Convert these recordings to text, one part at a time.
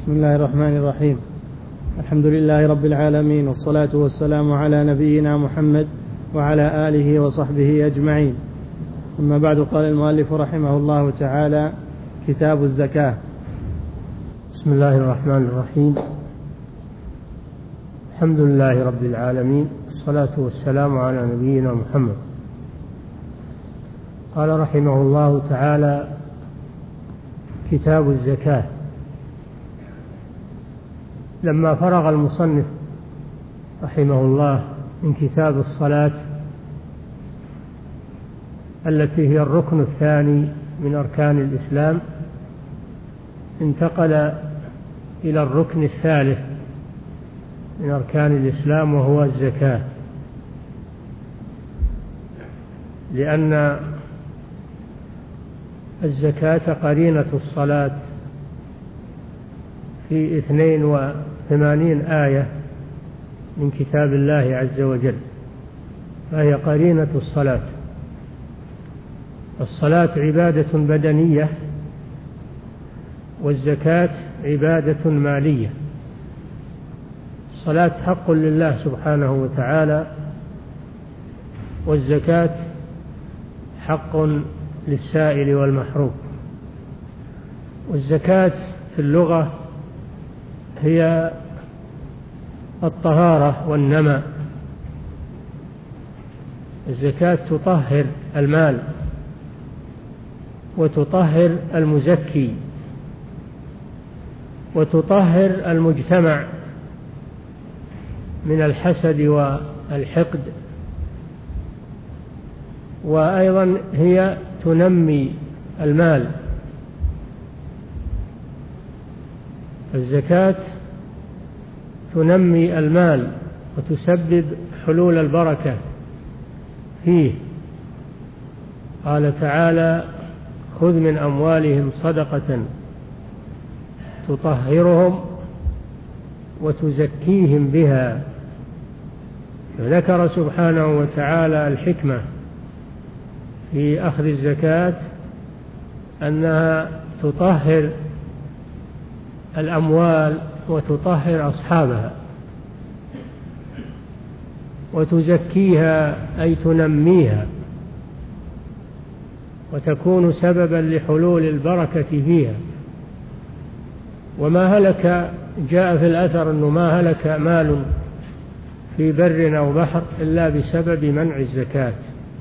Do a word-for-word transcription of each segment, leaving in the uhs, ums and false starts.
بسم الله الرحمن الرحيم. الحمد لله رب العالمين، والصلاة والسلام على نبينا محمد وعلى آله وصحبه أجمعين. أما بعد، قال المؤلف رحمه الله تعالى: كتاب الزكاة. بسم الله الرحمن الرحيم. الحمد لله رب العالمين، والصلاة والسلام على نبينا محمد. قال رحمه الله تعالى: كتاب الزكاة. لما فرغ المصنف رحمه الله من كتاب الصلاة التي هي الركن الثاني من أركان الإسلام، انتقل إلى الركن الثالث من أركان الإسلام، وهو الزكاة، لأن الزكاة قرينة الصلاة في اثنين وثمانين آية من كتاب الله عز وجل، فهي قرينة الصلاة. الصلاة عبادة بدنية، والزكاة عبادة مالية. الصلاة حق لله سبحانه وتعالى، والزكاة حق للسائل والمحروم. والزكاة في اللغة هي الطهارة والنماء. الزكاة تطهر المال وتطهر المزكي وتطهر المجتمع من الحسد والحقد، وأيضا هي تنمي المال. الزكاة تنمي المال وتسبب حلول البركة فيه. قال تعالى: خذ من أموالهم صدقة تطهرهم وتزكيهم بها. فذكر سبحانه وتعالى الحكمة في أخذ الزكاة، أنها تطهر الأموال وتطهر أصحابها، وتزكيها أي تنميها، وتكون سببا لحلول البركة فيها. وما هلك، جاء في الأثر أنه ما هلك مال في بر أو بحر إلا بسبب منع الزكاة.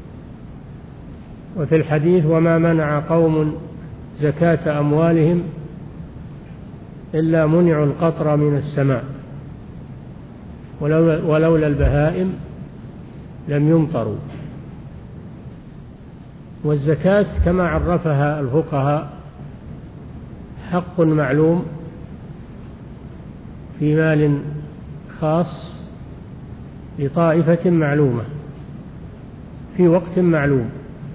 وفي الحديث: وما منع قوم زكاة أموالهم إلا منعوا القطر من السماء، ولولا البهائم لم يمطروا. والزكاة كما عرفها الفقهاء حق معلوم في مال خاص لطائفة معلومة في وقت معلوم.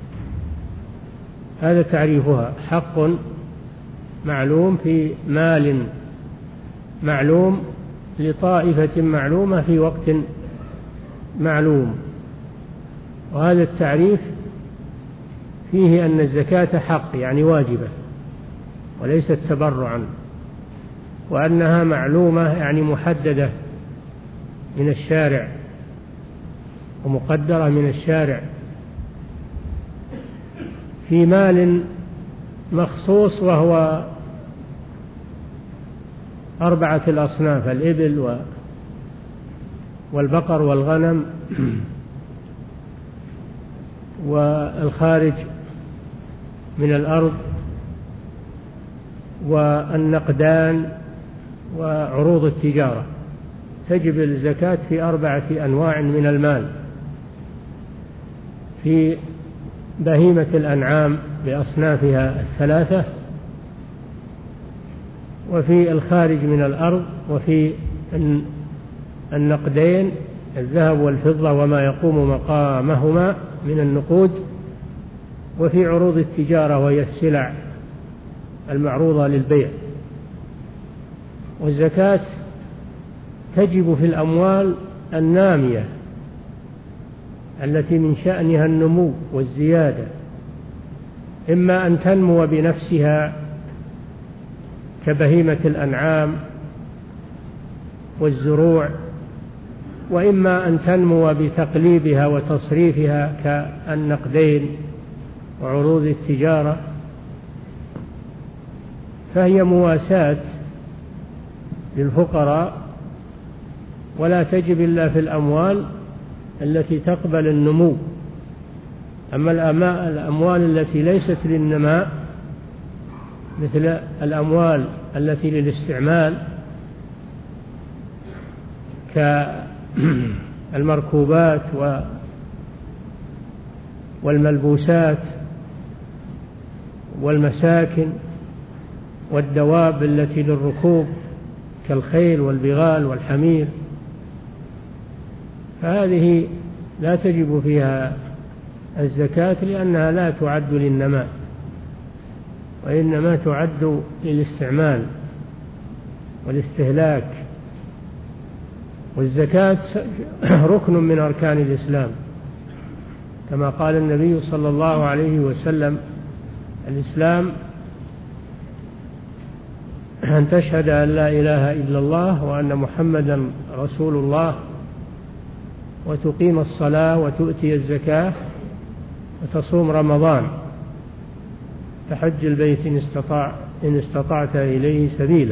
هذا تعريفها: حق معلوم في مال معلوم لطائفة معلومة في وقت معلوم. وهذا التعريف فيه أن الزكاة حق، يعني واجبة وليست تبرعا، وأنها معلومة يعني محددة من الشارع ومقدرة من الشارع في مال مخصوص، وهو أربعة الأصناف: الإبل والبقر والغنم والخارج من الأرض والنقدان وعروض التجارة. تجب الزكاة في أربعة أنواع من المال: في بهيمة الأنعام بأصنافها الثلاثة، وفي الخارج من الأرض، وفي النقدين الذهب والفضة وما يقوم مقامهما من النقود، وفي عروض التجارة وهي السلع المعروضة للبيع. والزكاة تجب في الأموال النامية التي من شأنها النمو والزيادة، إما أن تنمو بنفسها كبهيمة الأنعام والزروع، وإما أن تنمو بتقليبها وتصريفها كالنقدين وعروض التجارة، فهي مواساة للفقراء، ولا تجب إلا في الأموال التي تقبل النمو. أما الأموال التي ليست للنماء مثل الأموال التي للاستعمال كالمركوبات والملبوسات والمساكن والدواب التي للركوب كالخيل والبغال والحمير، فهذه لا تجب فيها الزكاة لأنها لا تعد للنماء، وإنما تعد للاستعمال والاستهلاك. والزكاة ركن من أركان الإسلام، كما قال النبي صلى الله عليه وسلم: الإسلام أن تشهد أن لا إله إلا الله وأن محمدا رسول الله، وتقيم الصلاة وتؤتي الزكاة وتصوم رمضان، تحج البيت إن استطاع إن استطعت إليه سبيلا.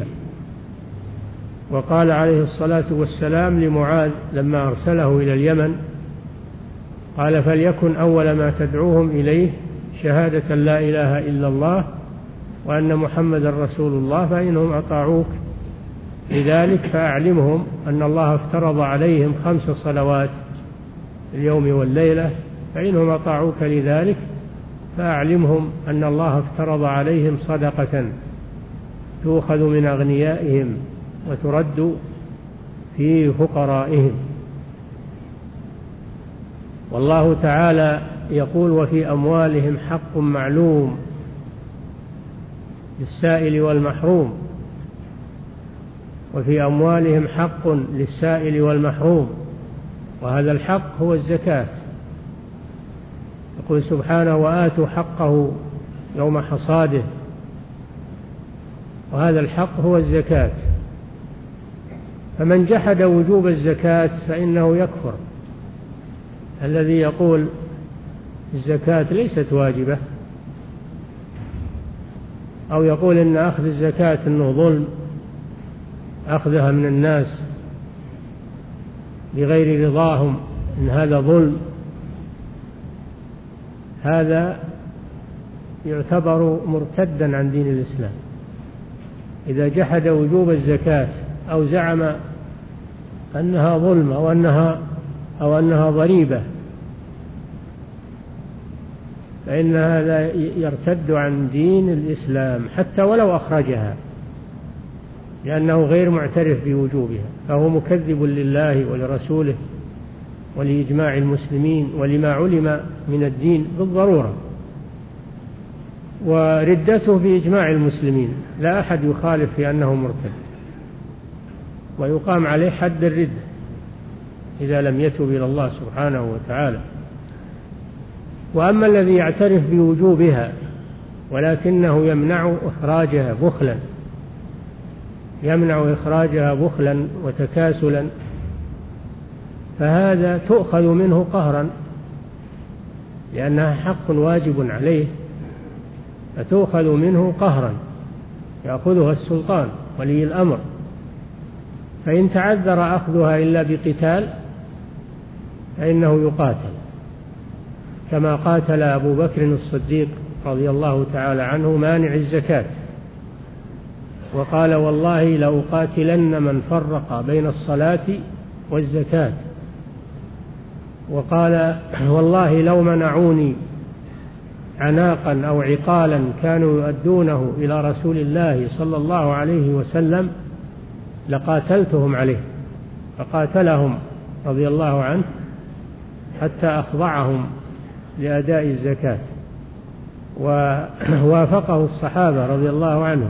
وقال عليه الصلاة والسلام لمعاذ لما أرسله إلى اليمن، قال: فليكن أول ما تدعوهم إليه شهادة لا إله إلا الله وأن محمد رسول الله، فإنهم أطاعوك لذلك فأعلمهم أن الله افترض عليهم خمس صلوات اليوم والليلة، فإنهم أطاعوك لذلك فأعلمهم أن الله افترض عليهم صدقة تؤخذ من أغنيائهم وترد في فقرائهم. والله تعالى يقول: وفي أموالهم حق معلوم للسائل والمحروم. وفي أموالهم حق للسائل والمحروم، وهذا الحق هو الزكاة. يقول سبحانه: وآتوا حقه يوم حصاده، وهذا الحق هو الزكاة. فمن جحد وجوب الزكاة فإنه يكفر. الذي يقول الزكاة ليست واجبة، أو يقول إن أخذ الزكاة إنه ظلم، أخذها من الناس بغير رضاهم إن هذا ظلم، هذا يعتبر مرتدا عن دين الإسلام. إذا جحد وجوب الزكاة أو زعم أنها ظلم أو أنها أو أنها ضريبة، فإن هذا يرتد عن دين الإسلام حتى ولو أخرجها، لأنه غير معترف بوجوبها، فهو مكذب لله ولرسوله ولإجماع المسلمين ولما علم من الدين بالضرورة. وردته بإجماع المسلمين، لا أحد يخالف في أنه مرتد، ويقام عليه حد الردة إذا لم يتب إلى الله سبحانه وتعالى. وأما الذي يعترف بوجوبها ولكنه يمنع إخراجها بخلا يمنع إخراجها بخلا وتكاسلا، فهذا تؤخذ منه قهرا، لأنها حق واجب عليه، فتؤخذ منه قهرا يأخذها السلطان ولي الأمر. فإن تعذر أخذها إلا بقتال فإنه يقاتل، كما قاتل أبو بكر الصديق رضي الله تعالى عنه مانع الزكاة، وقال: والله لأقاتلن من فرق بين الصلاة والزكاة. وقال: والله لو منعوني عناقا أو عقالا كانوا يؤدونه إلى رسول الله صلى الله عليه وسلم لقاتلتهم عليه، فقاتلهم رضي الله عنه حتى أخضعهم لأداء الزكاة، ووافقه الصحابة رضي الله عنهم.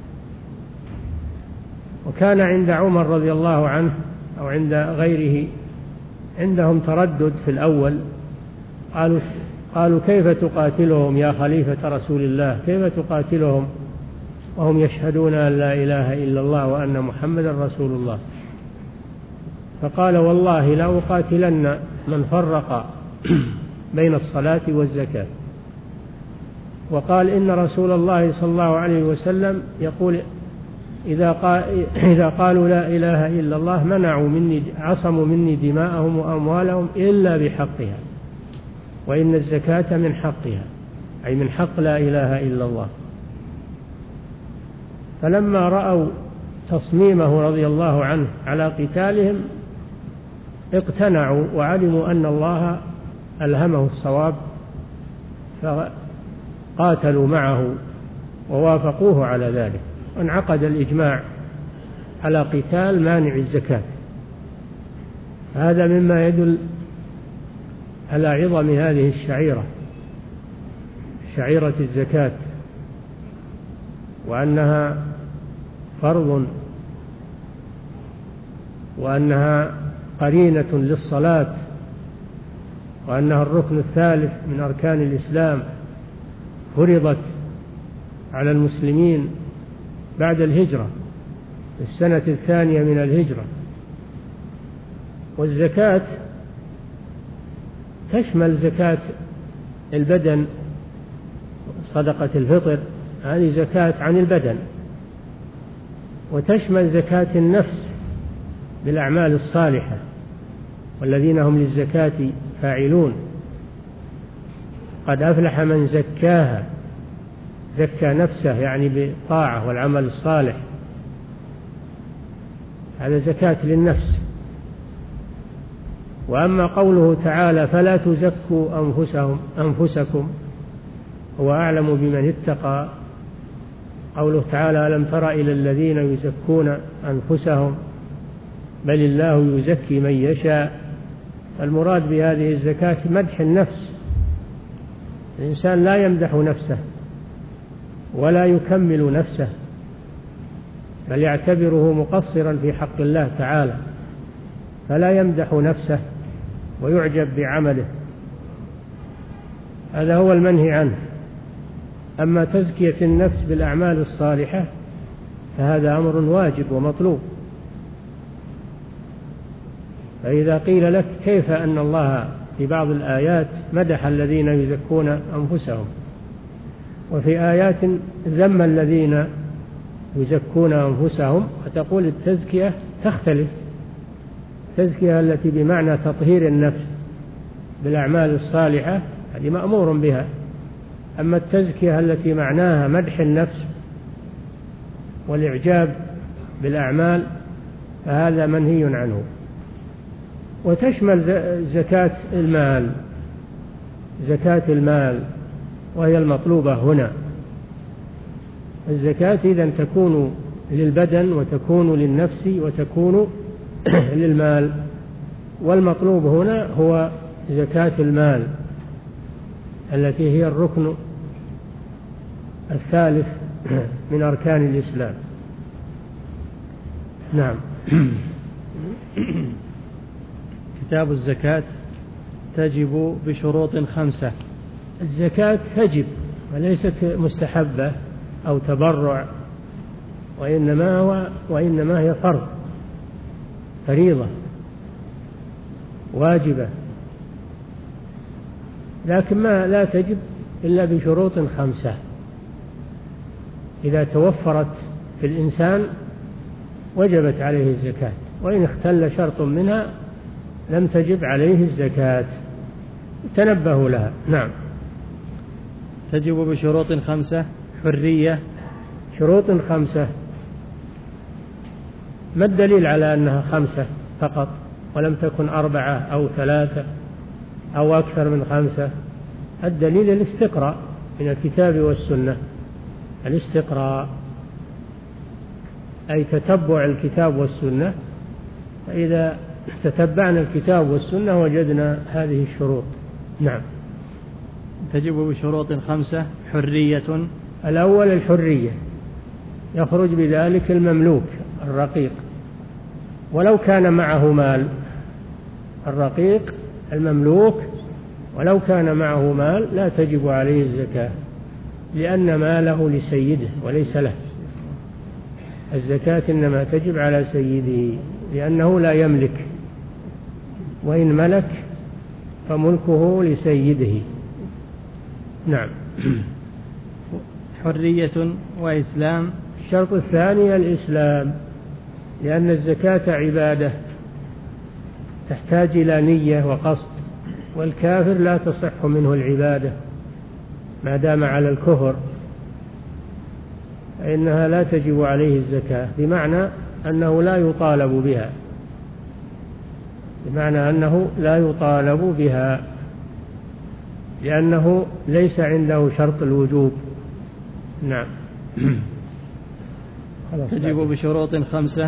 وكان عند عمر رضي الله عنه أو عند غيره عندهم تردد في الأول، قالوا قالوا كيف تقاتلهم يا خليفة رسول الله، كيف تقاتلهم وهم يشهدون أن لا إله إلا الله وأن محمدا رسول الله. فقال والله لا أقاتلن من فرق بين الصلاة والزكاة. وقال إن رسول الله صلى الله عليه وسلم يقول إذا, قال إذا قالوا لا إله إلا الله منعوا مني عصموا مني دماءهم وأموالهم إلا بحقها، وإن الزكاة من حقها، أي من حق لا إله إلا الله. فلما رأوا تصميمه رضي الله عنه على قتالهم اقتنعوا وعلموا أن الله ألهمه الصواب، فقاتلوا معه ووافقوه على ذلك، وانعقد الإجماع على قتال مانع الزكاة. هذا مما يدل على عظم هذه الشعيرة، شعيرة الزكاة، وأنها فرض، وأنها قرينة للصلاة، وأنها الركن الثالث من أركان الإسلام، فرضت على المسلمين بعد الهجرة في السنة الثانية من الهجرة. والزكاة تشمل زكاة البدن، صدقة الفطر هذه زكاة عن البدن، وتشمل زكاة النفس بالأعمال الصالحة، والذين هم للزكاة فاعلون. قد أفلح من زكاها، زكى نفسه يعني بالطاعة والعمل الصالح، هذا زكاة للنفس. وأما قوله تعالى فلا تزكوا أنفسهم أنفسكم هو أعلم بمن اتقى، قوله تعالى ألم تر إلى الذين يزكون أنفسهم بل الله يزكي من يشاء. المراد بهذه الزكاة مدح النفس، الإنسان لا يمدح نفسه ولا يكمل نفسه، بل يعتبره مقصرا في حق الله تعالى، فلا يمدح نفسه ويعجب بعمله، هذا هو المنهي عنه. أما تزكية النفس بالأعمال الصالحة فهذا أمر واجب ومطلوب. فإذا قيل لك كيف أن الله في بعض الآيات مدح الذين يزكون أنفسهم، وفي آيات ذم الذين يزكون أنفسهم، فتقول التزكية تختلف، التزكية التي بمعنى تطهير النفس بالأعمال الصالحة هذه مأمور بها، أما التزكية التي معناها مدح النفس والإعجاب بالأعمال فهذا منهي عنه. وتشمل زكاة المال، زكاة المال وهي المطلوبة هنا. الزكاة إذن تكون للبدن وتكون للنفس وتكون للمال، والمطلوب هنا هو زكاة المال التي هي الركن الثالث من أركان الإسلام. نعم. كتاب الزكاة تجب بشروط خمسة. الزكاة تجب وليست مستحبة أو تبرع، وإنما, هو وإنما هي فرض، فريضة واجبة، لكن ما لا تجب إلا بشروط خمسة. إذا توفرت في الإنسان وجبت عليه الزكاة، وإن اختل شرط منها لم تجب عليه الزكاة، تنبهوا لها. نعم. تجب بشروط خمسة. حرية. شروط خمسة، ما الدليل على أنها خمسة فقط ولم تكن أربعة أو ثلاثة أو أكثر من خمسة؟ الدليل الاستقراء من الكتاب والسنة، الاستقراء أي تتبع الكتاب والسنة، فإذا تتبعنا الكتاب والسنة وجدنا هذه الشروط. نعم. تجب بشروط خمسة. حرية. الأول الحرية، يخرج بذلك المملوك الرقيق ولو كان معه مال، الرقيق المملوك ولو كان معه مال لا تجب عليه الزكاة، لأن ماله لسيده وليس له، الزكاة إنما تجب على سيده لأنه لا يملك، وإن ملك فملكه لسيده. نعم. حرية وإسلام. الشرط الثاني الإسلام، لأن الزكاة عبادة تحتاج إلى نية وقصد، والكافر لا تصح منه العبادة ما دام على الكفر، فإنها لا تجب عليه الزكاة، بمعنى أنه لا يطالب بها، بمعنى أنه لا يطالب بها لأنه ليس عنده شرط الوجوب. نعم. تجب بشروط خمسة: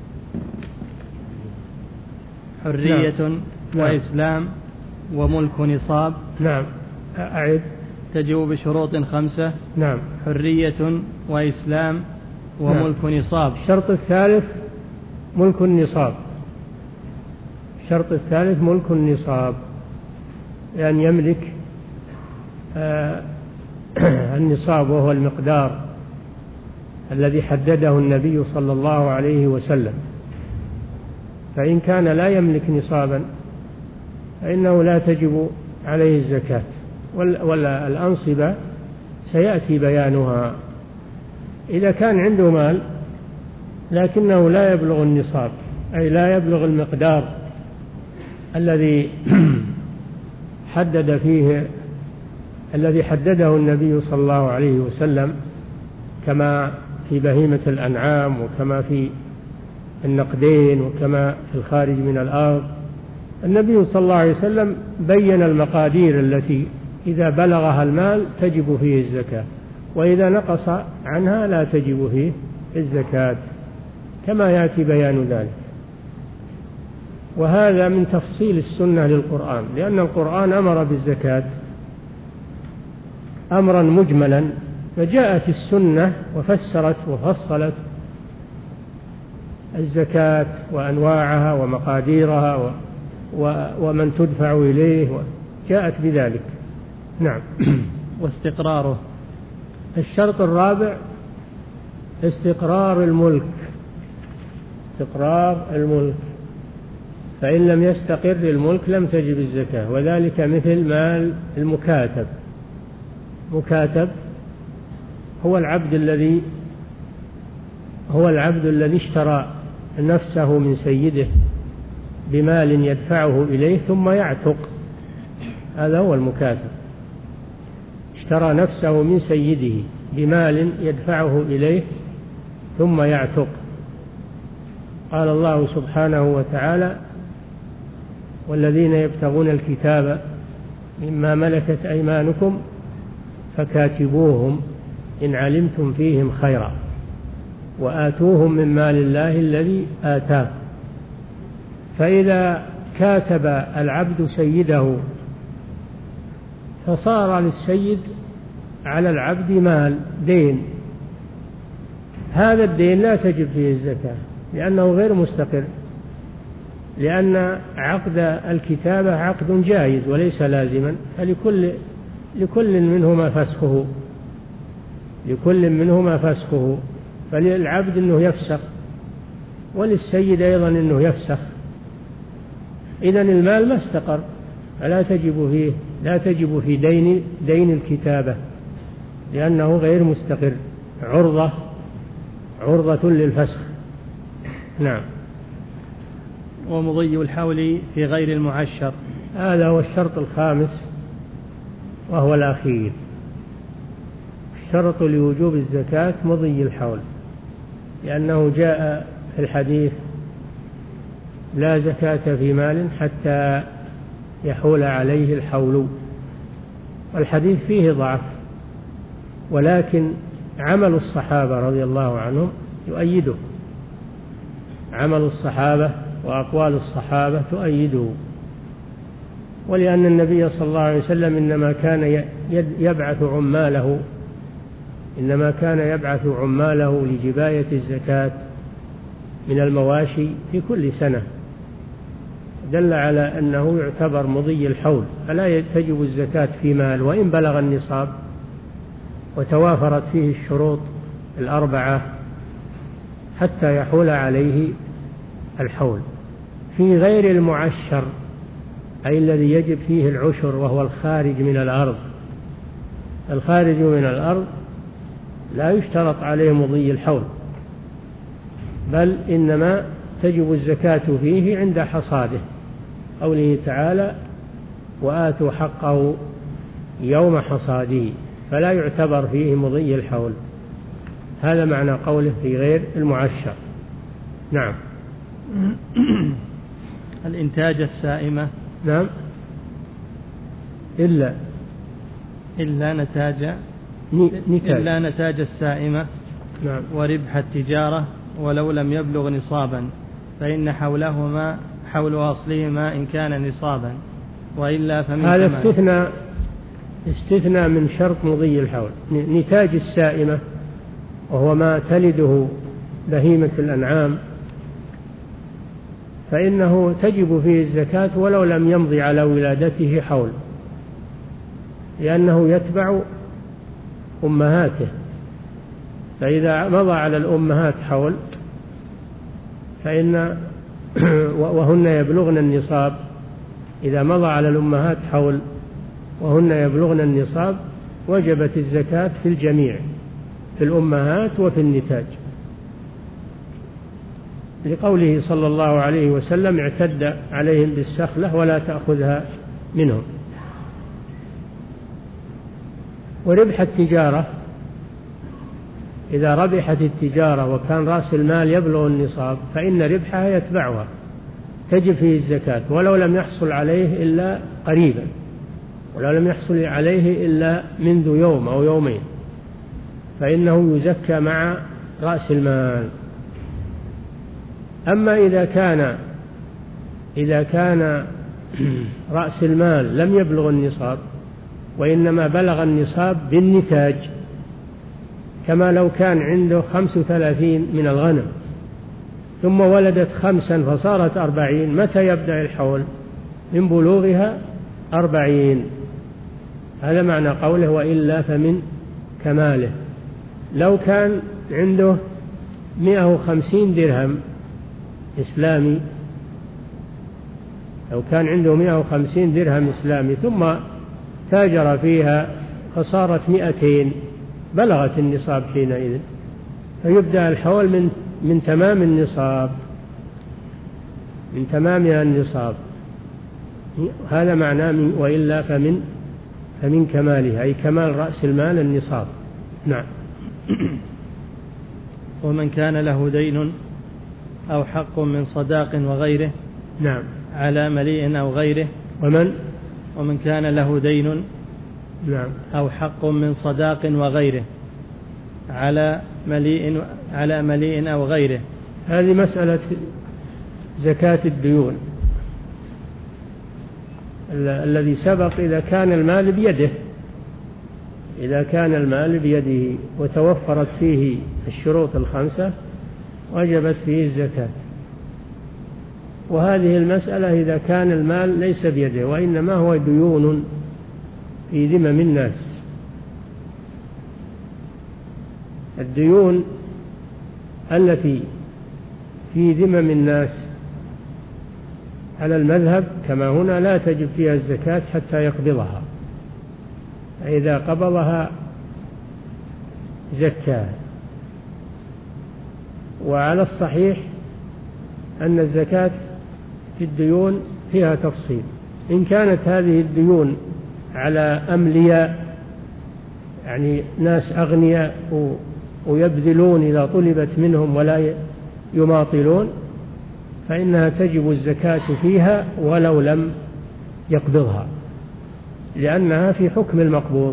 حرية نعم. وإسلام وملك نصاب. نعم. أعد. تجب بشروط خمسة: نعم. حرية وإسلام وملك نعم. نصاب. الشرط الثالث ملك النصاب. الشرط الثالث ملك النصاب، لأن يملك آه النصاب، وهو المقدار الذي حدده النبي صلى الله عليه وسلم. فإن كان لا يملك نصابا فإنه لا تجب عليه الزكاة، ولا الأنصبة سيأتي بيانها. إذا كان عنده مال لكنه لا يبلغ النصاب، أي لا يبلغ المقدار الذي حدد فيه الذي حدده النبي صلى الله عليه وسلم، كما في بهيمة الأنعام، وكما في النقدين، وكما في الخارج من الأرض. النبي صلى الله عليه وسلم بين المقادير التي إذا بلغها المال تجب فيه الزكاة، وإذا نقص عنها لا تجب فيه الزكاة، كما يأتي بيان ذلك. وهذا من تفصيل السنة للقرآن، لأن القرآن أمر بالزكاة أمرا مجملا، فجاءت السنة وفسرت وفصلت الزكاة وأنواعها ومقاديرها ومن تدفع إليه، جاءت بذلك. نعم. واستقراره. الشرط الرابع استقرار الملك. استقرار الملك، فإن لم يستقر الملك لم تجب الزكاة، وذلك مثل مال المكاتب. مكاتب هو العبد الذي هو العبد الذي اشترى نفسه من سيده بمال يدفعه إليه ثم يعتق، هذا هو المكاتب. اشترى نفسه من سيده بمال يدفعه إليه ثم يعتق. قال الله سبحانه وتعالى: والذين يبتغون الكتاب مما ملكت أيمانكم فكاتبوهم إن علمتم فيهم خيرا وآتوهم من مال الله الذي آتاه. فإذا كاتب العبد سيده فصار للسيد على العبد مال دين، هذا الدين لا تجب فيه الزكاة لأنه غير مستقر، لأن عقد الكتابة عقد جائز وليس لازما، فلكل لكل منهما فسخه لكل منهما فسخه فللعبد أنه يفسخ، وللسيد أيضا أنه يفسخ. إذن المال ما استقر، فلا تجب فيه لا تجب في دين دين الكتابة، لأنه غير مستقر، عرضة عرضة للفسخ. نعم. ومضي الحول في غير المعشر. هذا هو الشرط الخامس وهو الأخير. الشرط لوجوب الزكاة مضي الحول، لأنه جاء في الحديث: لا زكاة في مال حتى يحول عليه الحول. والحديث فيه ضعف، ولكن عمل الصحابة رضي الله عنهم يؤيده، عمل الصحابة وأقوال الصحابة تؤيده. ولأن النبي صلى الله عليه وسلم إنما كان يبعث عماله إنما كان يبعث عماله لجباية الزكاة من المواشي في كل سنة، دل على أنه يعتبر مضي الحول، فلا تجب الزكاة في مال وإن بلغ النصاب وتوافرت فيه الشروط الأربعة: حتى يحول عليه الحول. في غير المعشر أي الذي يجب فيه العشر وهو الخارج من الأرض، الخارج من الأرض لا يشترط عليه مضي الحول، بل إنما تجب الزكاة فيه عند حصاده، قوله تعالى وآتوا حقه يوم حصاده، فلا يعتبر فيه مضي الحول. هذا معنى قوله في غير المعشر. نعم. الإنتاج السائمة. نعم. إلا إلا نتاج نتاج إلا نتاج السائمة. نعم. وربح التجارة ولو لم يبلغ نصابا، فإن حولهما حول أصلهما إن كان نصابا، وإلا فمن هذا استثناء استثناء من شرط مضي الحول. نتاج السائمة وهو ما تلده بهيمة الأنعام فإنه تجب فيه الزكاة ولو لم يمضي على ولادته حول، لأنه يتبع أمهاته، فإذا مضى على الأمهات حول فإن وهن يبلغن النصاب، إذا مضى على الأمهات حول وهن يبلغن النصاب وجبت الزكاة في الجميع، في الأمهات وفي النتاج، لقوله صلى الله عليه وسلم اعتد عليهم بالسخلة ولا تأخذها منهم. وربح التجارة إذا ربحت التجارة وكان رأس المال يبلغ النصاب فإن ربحها يتبعها، تجب فيه الزكاة ولو لم يحصل عليه إلا قريبا، ولو لم يحصل عليه إلا منذ يوم أو يومين، فإنه يزكى مع رأس المال. أما إذا كان إذا كان رأس المال لم يبلغ النصاب وإنما بلغ النصاب بالنتاج، كما لو كان عنده خمس وثلاثين من الغنم ثم ولدت خمسا فصارت أربعين، متى يبدأ الحول؟ من بلوغها أربعين. هذا معنى قوله وإلا فمن كماله. لو كان عنده مئة وخمسين درهم إسلامي، لو كان عنده مئة وخمسين درهم إسلامي ثم تاجر فيها فصارت مئتين، بلغت النصاب حينئذ، فيبدأ الحول من من تمام النصاب، من تمامها النصاب. هذا معناه من وإلا فمن فمن كمالها، أي كمال رأس المال النصاب. نعم. ومن كان له دين أو حق من صداق وغيره. نعم. على مليء أو غيره. ومن ومن كان له دين. نعم. أو حق من صداق وغيره على مليء على مليء أو غيره. هذه مسألة زكاة الديون. الذي سبق إذا كان المال بيده، إذا كان المال بيده وتوفرت فيه الشروط الخمسة وجبت فيه الزكاة. وهذه المسألة إذا كان المال ليس بيده وإنما هو ديون في ذمم الناس. الديون التي في ذمم الناس على المذهب كما هنا لا تجب فيها الزكاة حتى يقبضها، فإذا قبضها زكاها. وعلى الصحيح أن الزكاة في الديون فيها تفصيل. إن كانت هذه الديون على أملياء، يعني ناس أغنياء ويبذلون إذا طلبت منهم ولا يماطلون، فإنها تجب الزكاة فيها ولو لم يقبضها، لأنها في حكم المقبوض.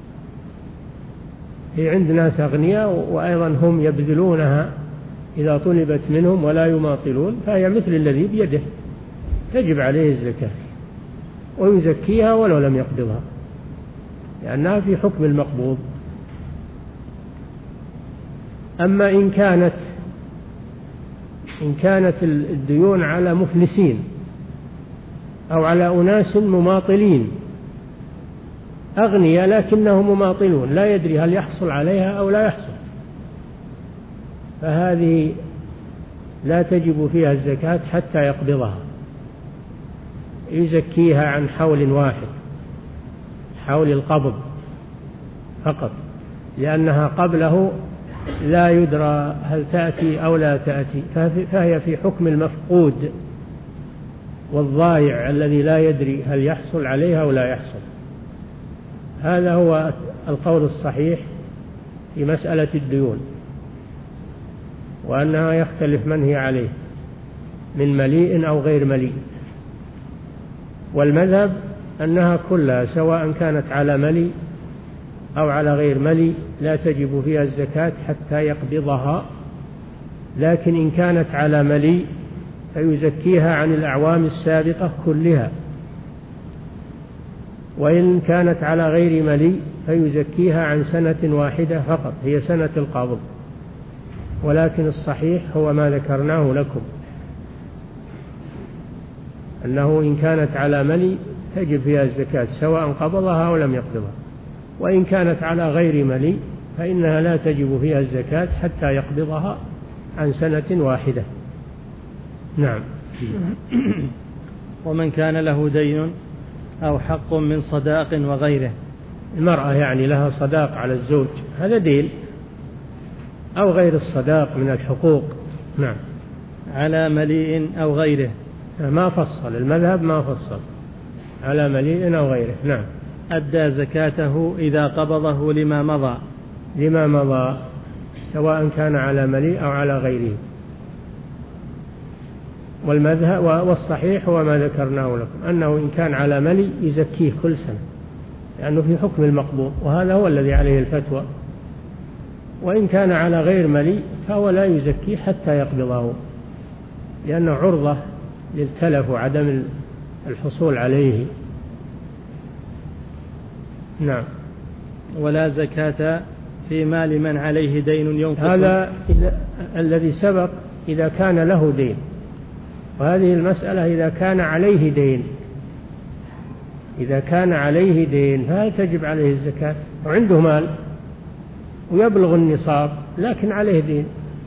هي عند ناس أغنياء وأيضا هم يبذلونها إذا طلبت منهم ولا يماطلون، فهي مثل الذي بيده، تجب عليه الزكاة ويزكيها ولو لم يقبضها، لأنها في حكم المقبوض. أما إن كانت إن كانت الديون على مفلسين أو على أناس مماطلين أغنياء لكنهم مماطلون لا يدري هل يحصل عليها أو لا يحصل، فهذه لا تجب فيها الزكاة حتى يقبضها، يزكيها عن حول واحد، حول القبض فقط، لأنها قبله لا يدرى هل تأتي أو لا تأتي، فهي في حكم المفقود والضائع الذي لا يدري هل يحصل عليها أو لا يحصل. هذا هو القول الصحيح في مسألة الديون، وأنها يختلف من هي عليه من مليء أو غير مليء. والمذهب أنها كلها سواء كانت على مليء أو على غير مليء لا تجب فيها الزكاة حتى يقبضها، لكن إن كانت على مليء فيزكيها عن الأعوام السابقة كلها، وإن كانت على غير مليء فيزكيها عن سنة واحدة فقط، هي سنة القبض. ولكن الصحيح هو ما ذكرناه لكم، أنه إن كانت على مليء تجب فيها الزكاة سواء قبضها أو لم يقبضها، وإن كانت على غير مليء فإنها لا تجب فيها الزكاة حتى يقبضها عن سنة واحدة. نعم. ومن كان له دين أو حق من صداق وغيره، المرأة يعني لها صداق على الزوج، هذا دين، أو غير الصداق من الحقوق. نعم. على مليء أو غيره، ما فصل المذهب، ما فصل على مليء أو غيره. نعم. أدى زكاته إذا قبضه لما مضى، لما مضى سواء كان على مليء أو على غيره. والمذهب والصحيح هو ما ذكرناه لكم، أنه إن كان على مليء يزكيه كل سنة لأنه في حكم المقبوض، وهذا هو الذي عليه الفتوى. وإن كان على غير مليء فهو لا يزكيه حتى يقبضه، لأنه عرضة للتلف وعدم الحصول عليه. نعم. ولا زكاة في مال من عليه دين ينقص، هذا الذي سبق إذا كان له دين، وهذه المسألة إذا كان عليه دين، إذا كان عليه دين فهل تجب عليه الزكاة؟ وعنده مال ويبلغ النصاب لكن عليه دين،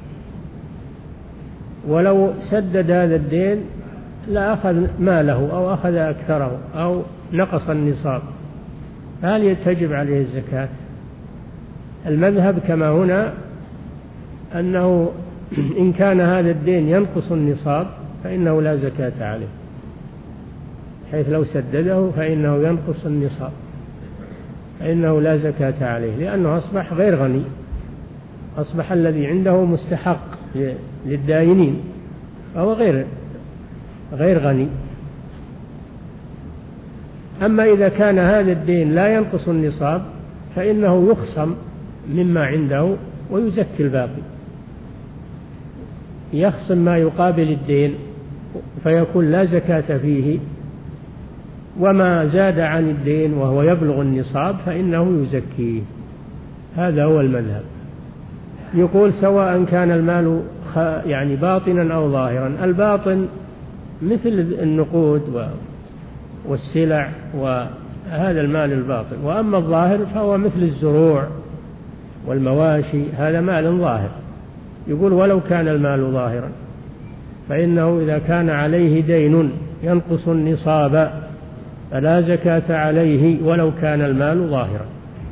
ولو سدد هذا الدين لا أخذ ماله أو أخذ أكثره أو نقص النصاب، هل تجب عليه الزكاة؟ المذهب كما هنا أنه إن كان هذا الدين ينقص النصاب فإنه لا زكاة عليه، حيث لو سدده فإنه ينقص النصاب، فإنه لا زكاة عليه، لأنه أصبح غير غني، أصبح الذي عنده مستحق للداينين، فهو غير غير غني. أما إذا كان هذا الدين لا ينقص النصاب فإنه يخصم مما عنده ويزكي الباقي، يخصم ما يقابل الدين فيكون لا زكاة فيه، وما زاد عن الدين وهو يبلغ النصاب فإنه يزكيه. هذا هو المذهب. يقول سواء كان المال يعني باطنا أو ظاهرا، الباطن مثل النقود والسلع وهذا المال الباطن، وأما الظاهر فهو مثل الزروع والمواشي، هذا مال ظاهر. يقول ولو كان المال ظاهرا فإنه إذا كان عليه دين ينقص النصاب فلا زكاة عليه ولو كان المال ظاهرا.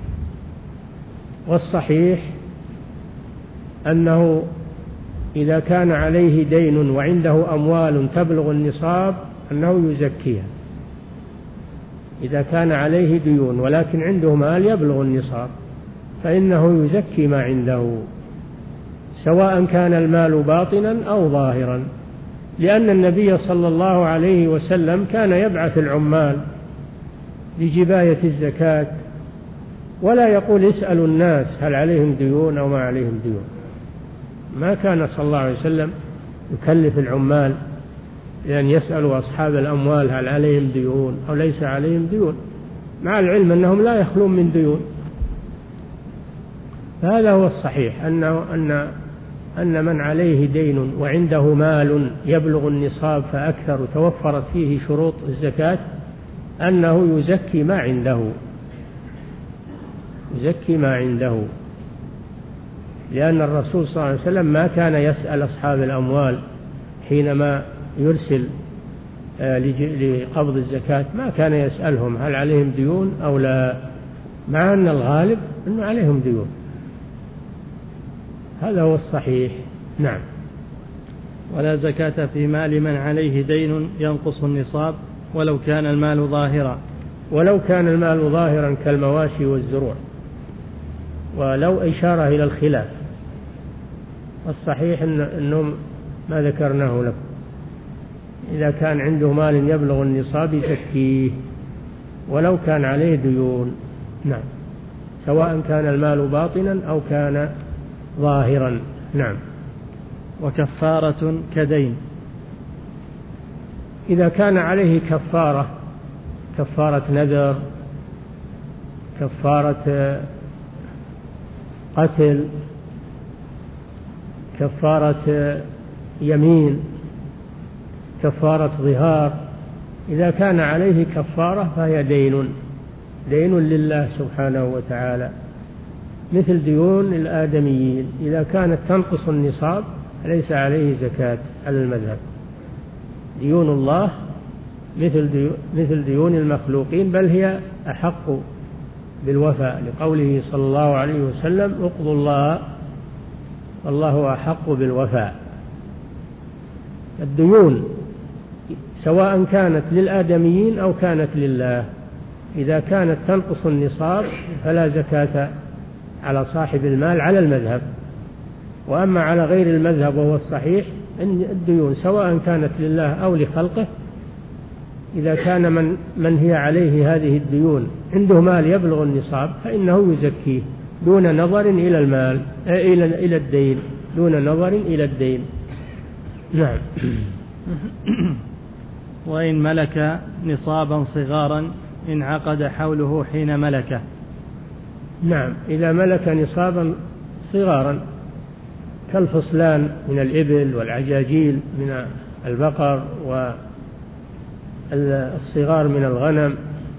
والصحيح أنه إذا كان عليه دين وعنده أموال تبلغ النصاب أنه يزكيها، إذا كان عليه ديون ولكن عنده مال يبلغ النصاب فإنه يزكي ما عنده، سواء كان المال باطنا أو ظاهرا، لأن النبي صلى الله عليه وسلم كان يبعث العمال لجباية الزكاة ولا يقول اسألوا الناس هل عليهم ديون أو ما عليهم ديون. ما كان صلى الله عليه وسلم يكلف العمال لأن يسألوا أصحاب الأموال هل عليهم ديون أو ليس عليهم ديون، مع العلم أنهم لا يخلون من ديون. فهذا هو الصحيح، أنه أن أن من عليه دين وعنده مال يبلغ النصاب فأكثر توفرت فيه شروط الزكاة أنه يزكي ما عنده، يزكي ما عنده، لأن الرسول صلى الله عليه وسلم ما كان يسأل أصحاب الأموال حينما يرسل لقبض الزكاة ما كان يسألهم هل عليهم ديون أو لا، مع أن الغالب أنه عليهم ديون. هذا هو الصحيح. نعم. ولا زكاة في مال من عليه دين ينقص النصاب ولو كان المال ظاهرا. ولو كان المال ظاهرا كالمواشي والزروع، ولو إشارة إلى الخلاف. الصحيح إن أنهم ما ذكرناه لكم، إذا كان عنده مال يبلغ النصاب يزكيه ولو كان عليه ديون. نعم، سواء كان المال باطنا أو كان ظاهرا. نعم. وكفارة كدين، إذا كان عليه كفارة، كفارة نذر، كفارة قتل، كفارة يمين، كفارة ظهار، إذا كان عليه كفارة فهي دين، دين لله سبحانه وتعالى، مثل ديون الآدميين. إذا كانت تنقص النصاب ليس عليه زكاة على المذهب. ديون الله مثل ديون, مثل ديون المخلوقين، بل هي أحق بالوفاء، لقوله صلى الله عليه وسلم اقضوا الله والله أحق بالوفاء. الديون سواء كانت للآدميين أو كانت لله، إذا كانت تنقص النصاب فلا زكاة على صاحب المال على المذهب. وأما على غير المذهب وهو الصحيح أن الديون سواء كانت لله أو لخلقه، إذا كان من, من هي عليه هذه الديون عنده مال يبلغ النصاب فإنه يزكيه دون نظر إلى المال إلى إلى الدين، دون نظر إلى الدين. نعم. وإن ملك نصابا صغارا انعقد حوله حين ملكه. نعم، إذا ملك نصابا صغارا كالفصلان من الإبل والعجاجيل من البقر والصغار من الغنم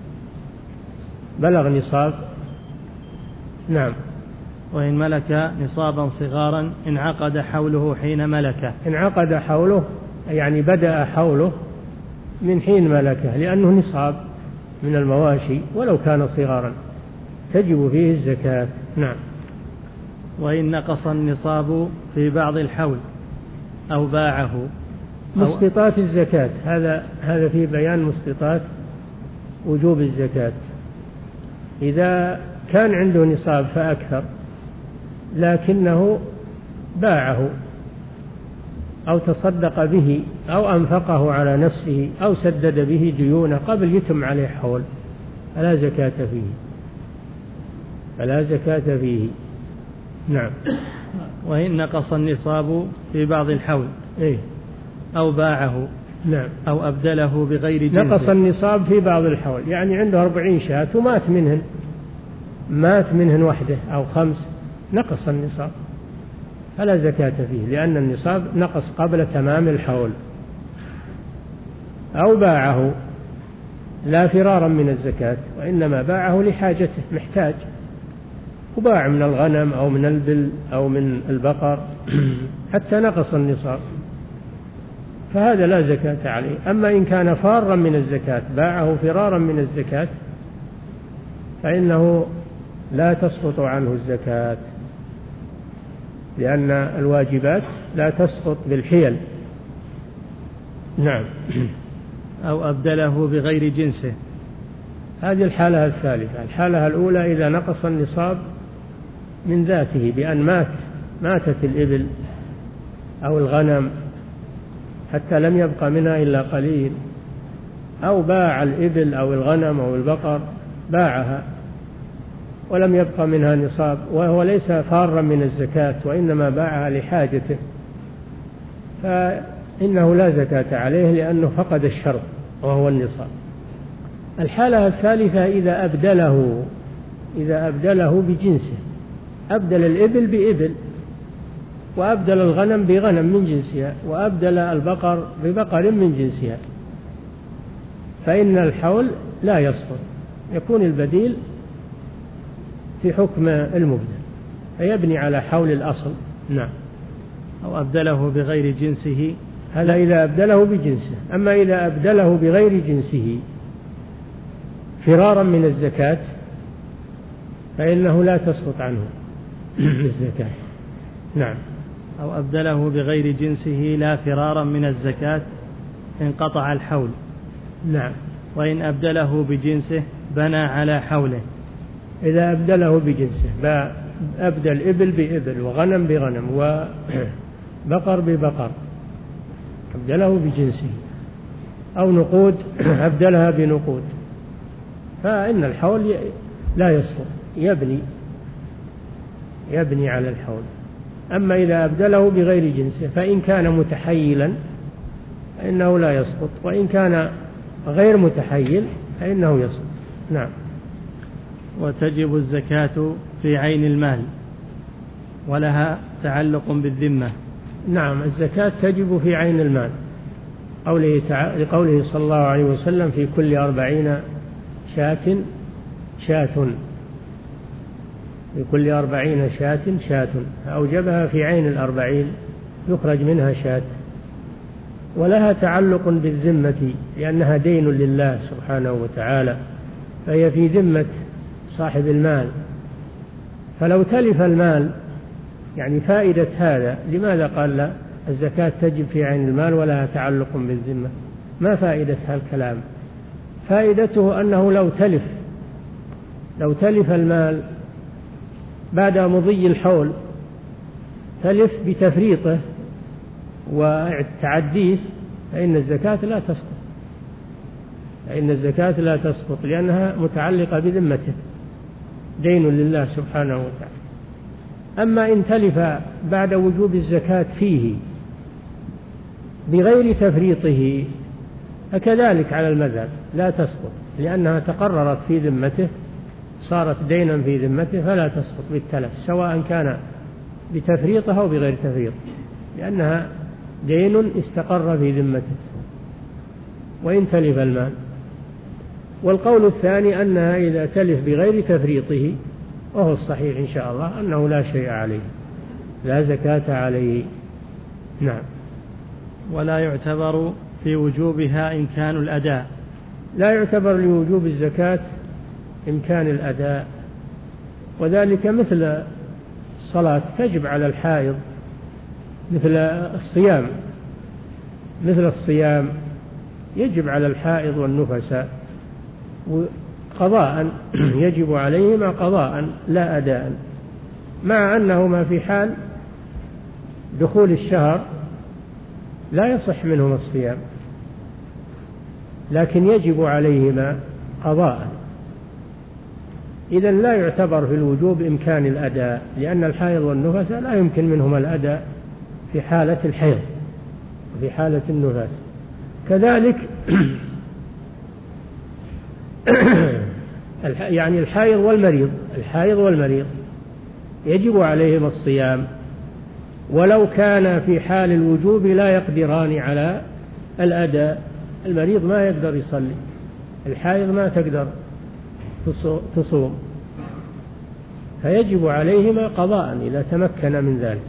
بلغ نصاب. نعم. وإن ملك نصابا صغارا انعقد حوله حين ملكه. انعقد حوله يعني بدأ حوله من حين ملكه، لأنه نصاب من المواشي ولو كان صغارا تجب فيه الزكاة. نعم. وإن نقص النصاب في بعض الحول أو باعه. مسقطات الزكاة، هذا هذا في بيان مسقطات وجوب الزكاة. إذا كان عنده نصاب فأكثر لكنه باعه أو تصدق به أو أنفقه على نفسه أو سدد به ديونه قبل يتم عليه حول فلا زكاة فيه، فلا زكاة فيه. نعم. وإن نقص النصاب في بعض الحول إيه؟ أو باعه. نعم. أو أبدله بغير جنس. نقص النصاب في بعض الحول يعني عنده أربعين شاة ومات منهن مات منهن وحده أو خمس، نقص النصاب فلا زكاة فيه لأن النصاب نقص قبل تمام الحول. أو باعه لا فرارا من الزكاة وإنما باعه لحاجته، محتاج وباع من الغنم أو من البل أو من البقر حتى نقص النصاب فهذا لا زكاة عليه. أما إن كان فارا من الزكاة باعه فرارا من الزكاة فإنه لا تسقط عنه الزكاة، لأن الواجبات لا تسقط بالحيل. نعم. أو أبدله بغير جنسه. هذه الحالة الثالثة. الحالة الأولى إذا نقص النصاب من ذاته بأن مات ماتت الإبل أو الغنم حتى لم يبقى منها إلا قليل، أو باع الإبل أو الغنم أو البقر باعها ولم يبقى منها نصاب وهو ليس فارا من الزكاة وإنما باعها لحاجته فإنه لا زكاة عليه لأنه فقد الشرط وهو النصاب. الحالة الثالثة إذا أبدله إذا أبدله بجنسه، أبدل الإبل بإبل وأبدل الغنم بغنم من جنسها وأبدل البقر ببقر من جنسها فإن الحول لا يسقط، يكون البديل في حكم المبدل فيبني على حول الأصل. نعم. أو أبدله بغير جنسه هذا إذا أبدله بجنسه. أما إذا أبدله بغير جنسه فرارا من الزكاة فإنه لا تسقط عنه الزكاة. نعم. أو أبدله بغير جنسه لا فرارا من الزكاة انقطع الحول. نعم. وإن أبدله بجنسه بنى على حوله. إذا أبدله بجنسه أبدل إبل بإبل وغنم بغنم وبقر ببقر أبدله بجنسه، أو نقود أبدلها بنقود، فإن الحول لا يسقط، يبني يبني على الحول. أما إذا أبدله بغير جنسه فإن كان متحيلا فإنه لا يسقط، وإن كان غير متحيل فإنه يسقط. نعم. وتجب الزكاة في عين المال ولها تعلق بالذمة. نعم، الزكاة تجب في عين المال قوله تعالى لقوله صلى الله عليه وسلم في كل أربعين شاة شاة في كل أربعين شاة شاة، فأوجبها في عين الأربعين يخرج منها شاة. ولها تعلق بالذمة لأنها دين لله سبحانه وتعالى، فهي في ذمة صاحب المال. فلو تلف المال يعني فائدة هذا، لماذا قال لا الزكاة تجب في عين المال ولها تعلق بالذمة؟ ما فائدة هالكلام؟ فائدته أنه لو تلف لو تلف المال بعد مضي الحول، تلف بتفريطه وتعديه، فإن الزكاة لا تسقط فإن الزكاة لا تسقط لأنها متعلقة بذمته، دين لله سبحانه وتعالى. أما إن تلف بعد وجوب الزكاة فيه بغير تفريطه فكذلك على المذهب لا تسقط، لأنها تقررت في ذمته، صارت دينا في ذمته، فلا تسقط بالتلف سواء كان بتفريطه أو بغير تفريط، لأنها دين استقر في ذمته وإن تلف المال. والقول الثاني أنها إذا تلف بغير تفريطه، وهو الصحيح إن شاء الله، أنه لا شيء عليه، لا زكاة عليه. نعم. ولا يعتبر في وجوبها إمكان الأداء. لا يعتبر لوجوب الزكاة إمكان الأداء، وذلك مثل الصلاة تجب على الحائض، مثل الصيام مثل الصيام يجب على الحائض والنفساء قضاء، يجب عليهما قضاء لا أداء، مع أنهما في حال دخول الشهر لا يصح منهما الصيام، لكن يجب عليهما قضاء. إذن لا يعتبر في الوجوب إمكان الأداء، لأن الحائض والنفساء لا يمكن منهما الأداء في حالة الحيض وفي حالة النفاس. كذلك يعني الحائض والمريض الحائض والمريض يجب عليهم الصيام، ولو كان في حال الوجوب لا يقدران على الأداء. المريض ما يقدر يصلي، الحائض ما تقدر تصوم، فيجب عليهما قضاء إذا تمكن من ذلك.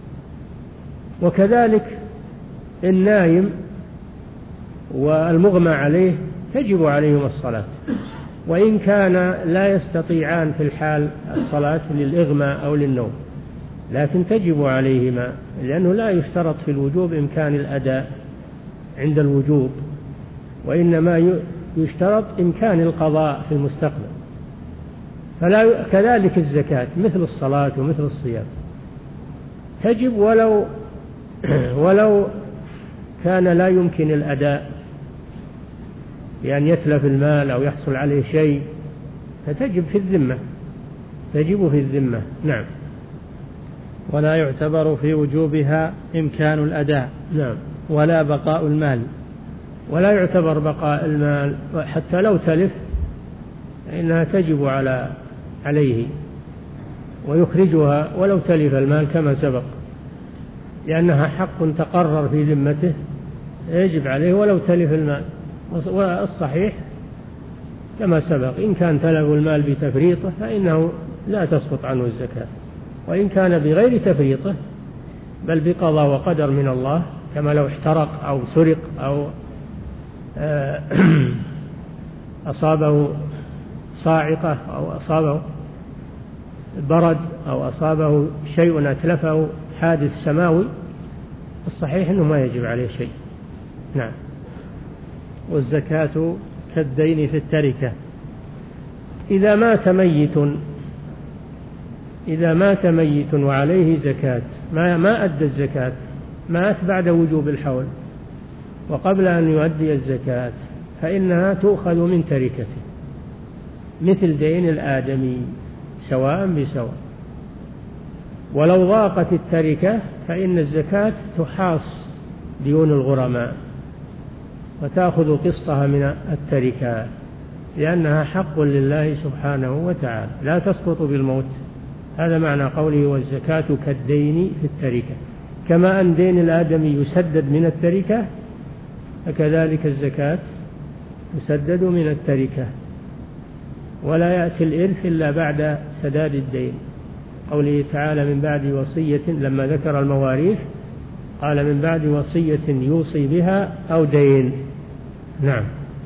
وكذلك النايم والمغمى عليه تجب عليهما الصلاة، وإن كان لا يستطيعان في الحال الصلاة للإغماء أو للنوم، لكن تجب عليهما، لأنه لا يشترط في الوجوب إمكان الأداء عند الوجوب، وإنما يشترط إمكان القضاء في المستقبل. فلا كذلك الزكاة مثل الصلاة ومثل الصيام تجب ولو ولو كان لا يمكن الأداء، بأن يتلف المال أو يحصل عليه شيء، فتجب في الذمة تجب في الذمة. نعم. ولا يعتبر في وجوبها إمكان الأداء. نعم. ولا بقاء المال. ولا يعتبر بقاء المال حتى لو تلف فإنها تجب على عليه ويخرجها ولو تلف المال كما سبق، لأنها حق تقرر في ذمته يجب عليه ولو تلف المال. والصحيح كما سبق، إن كان تلف المال بتفريطه فإنه لا تسقط عنه الزكاة، وإن كان بغير تفريطه بل بقضاء وقدر من الله كما لو احترق أو سرق أو أصابه صاعقة أو أصابه برد أو أصابه شيء أتلفه حادث سماوي، الصحيح أنه ما يجب عليه شيء. نعم. والزكاة كالدين في التركة. إذا مات ميت إذا مات ميت وعليه زكاة، ما ما أدى الزكاة، مات بعد وجوب الحول وقبل أن يؤدي الزكاة، فإنها تؤخذ من تركته مثل دين الآدمي سواء بسواء. ولو ضاقت التركة فإن الزكاة تحاص ديون الغرماء وتأخذ قسطها من التركة، لأنها حق لله سبحانه وتعالى لا تسقط بالموت. هذا معنى قوله والزكاة كالدين في التركة، كما أن دين الآدمي يسدد من التركة فكذلك الزكاة يسدد من التركة، ولا يأتي الإرث إلا بعد سداد الدين. قوله تعالى من بعد وصية، لما ذكر المواريث قال من بعد وصية يوصي بها أو دين. نعم.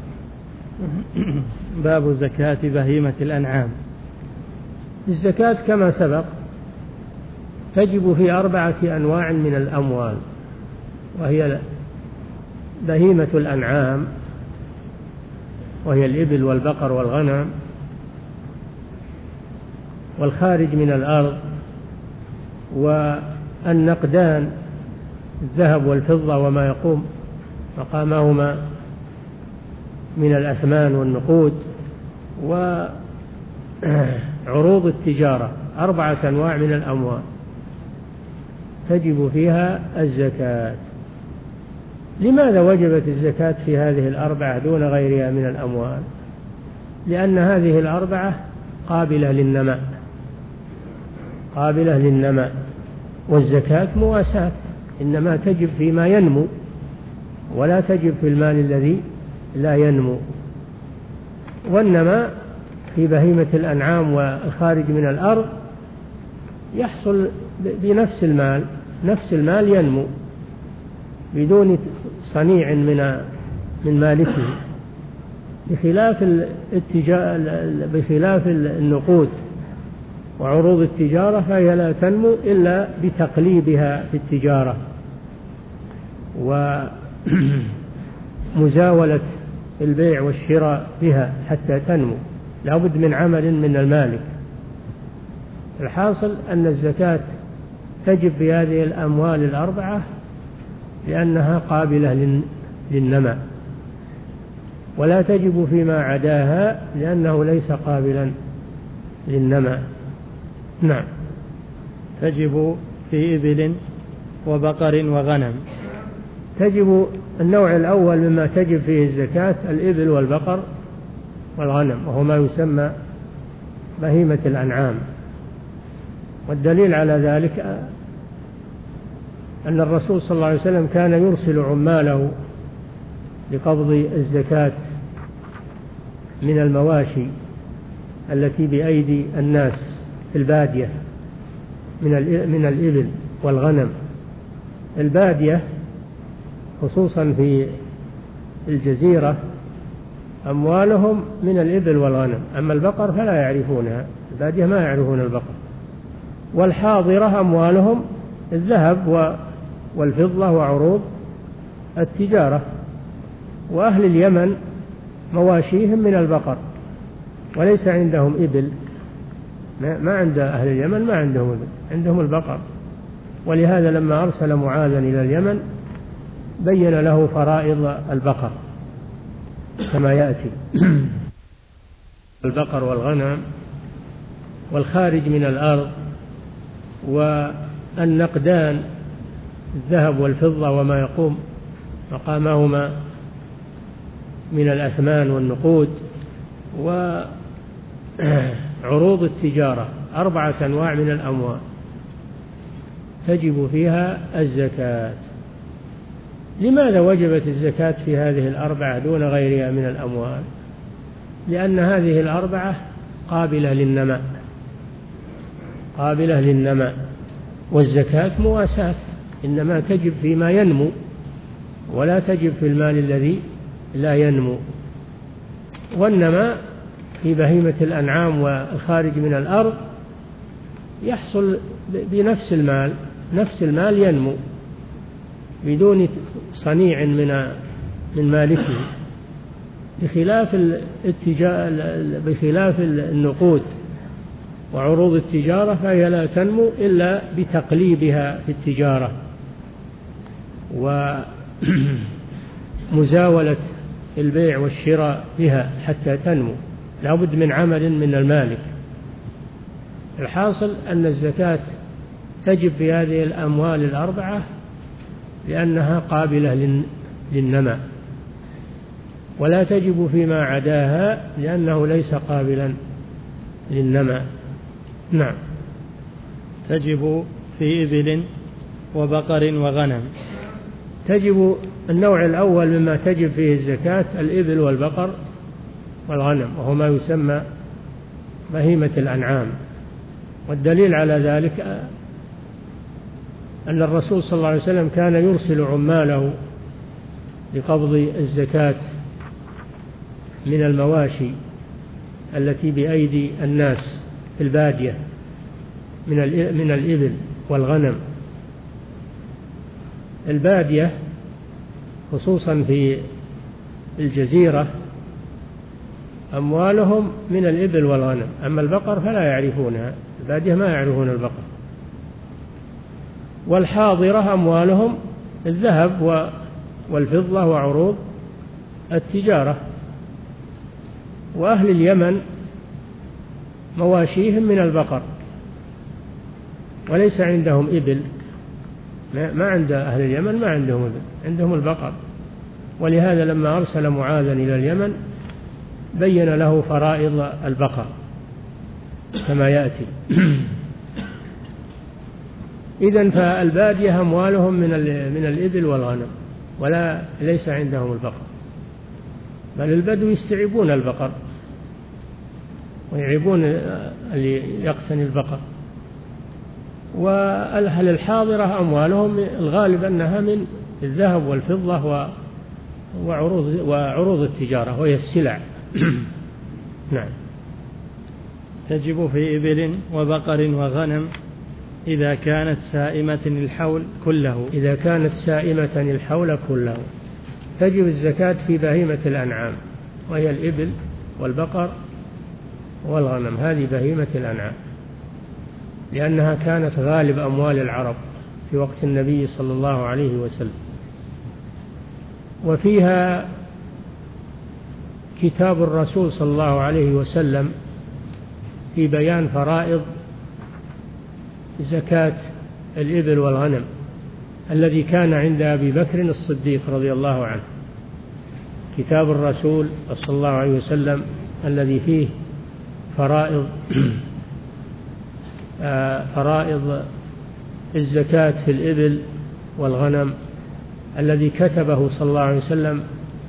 باب زكاة بهيمة الأنعام. الزكاة كما سبق تجب في أربعة أنواع من الأموال، وهي بهيمة الأنعام وهي الإبل والبقر والغنم، والخارج من الأرض، والنقدان الذهب والفضة وما يقوم مقامهما من الأثمان والنقود، وعروض التجارة. أربعة أنواع من الأموال تجب فيها الزكاة. لماذا وجبت الزكاة في هذه الأربعة دون غيرها من الأموال؟ لأن هذه الأربعة قابلة للنماء قابلة للنماء والزكاة مواساة، إنما تجب فيما ينمو ولا تجب في المال الذي لا ينمو. والنماء في بهيمة الأنعام والخارج من الأرض يحصل بنفس المال، نفس المال ينمو بدون صنيع من من مالكه، بخلاف الاتجاه بخلاف النقود وعروض التجارة، فهي لا تنمو إلا بتقليبها في التجارة ومزاولة البيع والشراء بها حتى تنمو، لا بد من عمل من المالك. الحاصل أن الزكاة تجب في هذه الأموال الأربعة لأنها قابلة للنماء، ولا تجب فيما عداها لأنه ليس قابلا للنماء. نعم. تجب في إبل وبقر وغنم. تجب النوع الأول مما تجب فيه الزكاة الإبل والبقر والغنم، وهو ما يسمى بهيمة الأنعام. والدليل على ذلك أن الرسول صلى الله عليه وسلم كان يرسل عماله لقبض الزكاة من المواشي التي بأيدي الناس في البادية من من الإبل والغنم. البادية خصوصا في الجزيرة أموالهم من الإبل والغنم، أما البقر فلا يعرفونها، البادية ما يعرفون البقر. والحاضرة أموالهم الذهب والفضة وعروض التجارة. وأهل اليمن مواشيهم من البقر وليس عندهم إبل، ما عند أهل اليمن ما عندهم إبل، عندهم البقر. ولهذا لما أرسل معاذا إلى اليمن بين له فرائض البقر كما يأتي. البقر والغنم والخارج من الأرض والنقدان الذهب والفضة وما يقوم مقامهما من الأثمان والنقود، وعروض التجارة. أربعة أنواع من الأموال تجب فيها الزكاة. لماذا وجبت الزكاة في هذه الأربعة دون غيرها من الأموال؟ لأن هذه الأربعة قابلة للنماء قابلة للنماء والزكاة مواساة، إنما تجب فيما ينمو ولا تجب في المال الذي لا ينمو. والنماء في بهيمة الأنعام والخارج من الأرض يحصل بنفس المال، نفس المال ينمو بدون صنيع من من مالكه، بخلاف التجارة، بخلاف النقود وعروض التجارة فهي لا تنمو إلا بتقليبها في التجارة ومزاولة البيع والشراء بها حتى تنمو، لا بد من عمل من المالك. الحاصل أن الزكاة تجب في هذه الأموال الأربعة لأنها قابلة للنماء، ولا تجب فيما عداها لأنه ليس قابلا للنماء. نعم. تجب في إبل وبقر وغنم. تجب النوع الأول مما تجب فيه الزكاة الإبل والبقر والغنم، وهو ما يسمى بهيمة الأنعام. والدليل على ذلك أن الرسول صلى الله عليه وسلم كان يرسل عماله لقبض الزكاة من المواشي التي بأيدي الناس في البادية من من الإبل والغنم. البادية خصوصا في الجزيرة أموالهم من الإبل والغنم، أما البقر فلا يعرفونها، البادية ما يعرفون البقر. والحاضرة أموالهم الذهب والفضة وعروض التجارة. وأهل اليمن مواشيهم من البقر وليس عندهم إبل، ما عند أهل اليمن ما عندهم إبل، عندهم البقر. ولهذا لما أرسل معاذا إلى اليمن بين له فرائض البقر كما يأتي. إذن فالبادية أموالهم من من الإبل والغنم ولا ليس عندهم البقر، بل البدو يستعيبون البقر ويعيبون اللي يقتني البقر. والأهل الحاضرة أموالهم الغالب أنها من الذهب والفضة وعروض وعروض التجارة وهي السلع. نعم. تجب في إبل وبقر وغنم إذا كانت سائمة الحول كله. إذا كانت سائمة الحول كله تجب الزكاة في بهيمة الأنعام، وهي الإبل والبقر والغنم، هذه بهيمة الأنعام، لأنها كانت غالب أموال العرب في وقت النبي صلى الله عليه وسلم. وفيها كتاب الرسول صلى الله عليه وسلم في بيان فرائض زكاة الإبل والغنم الذي كان عند أبي بكر الصديق رضي الله عنه. كتاب الرسول صلى الله عليه وسلم الذي فيه فرائض فرائض الزكاة في الإبل والغنم الذي كتبه صلى الله عليه وسلم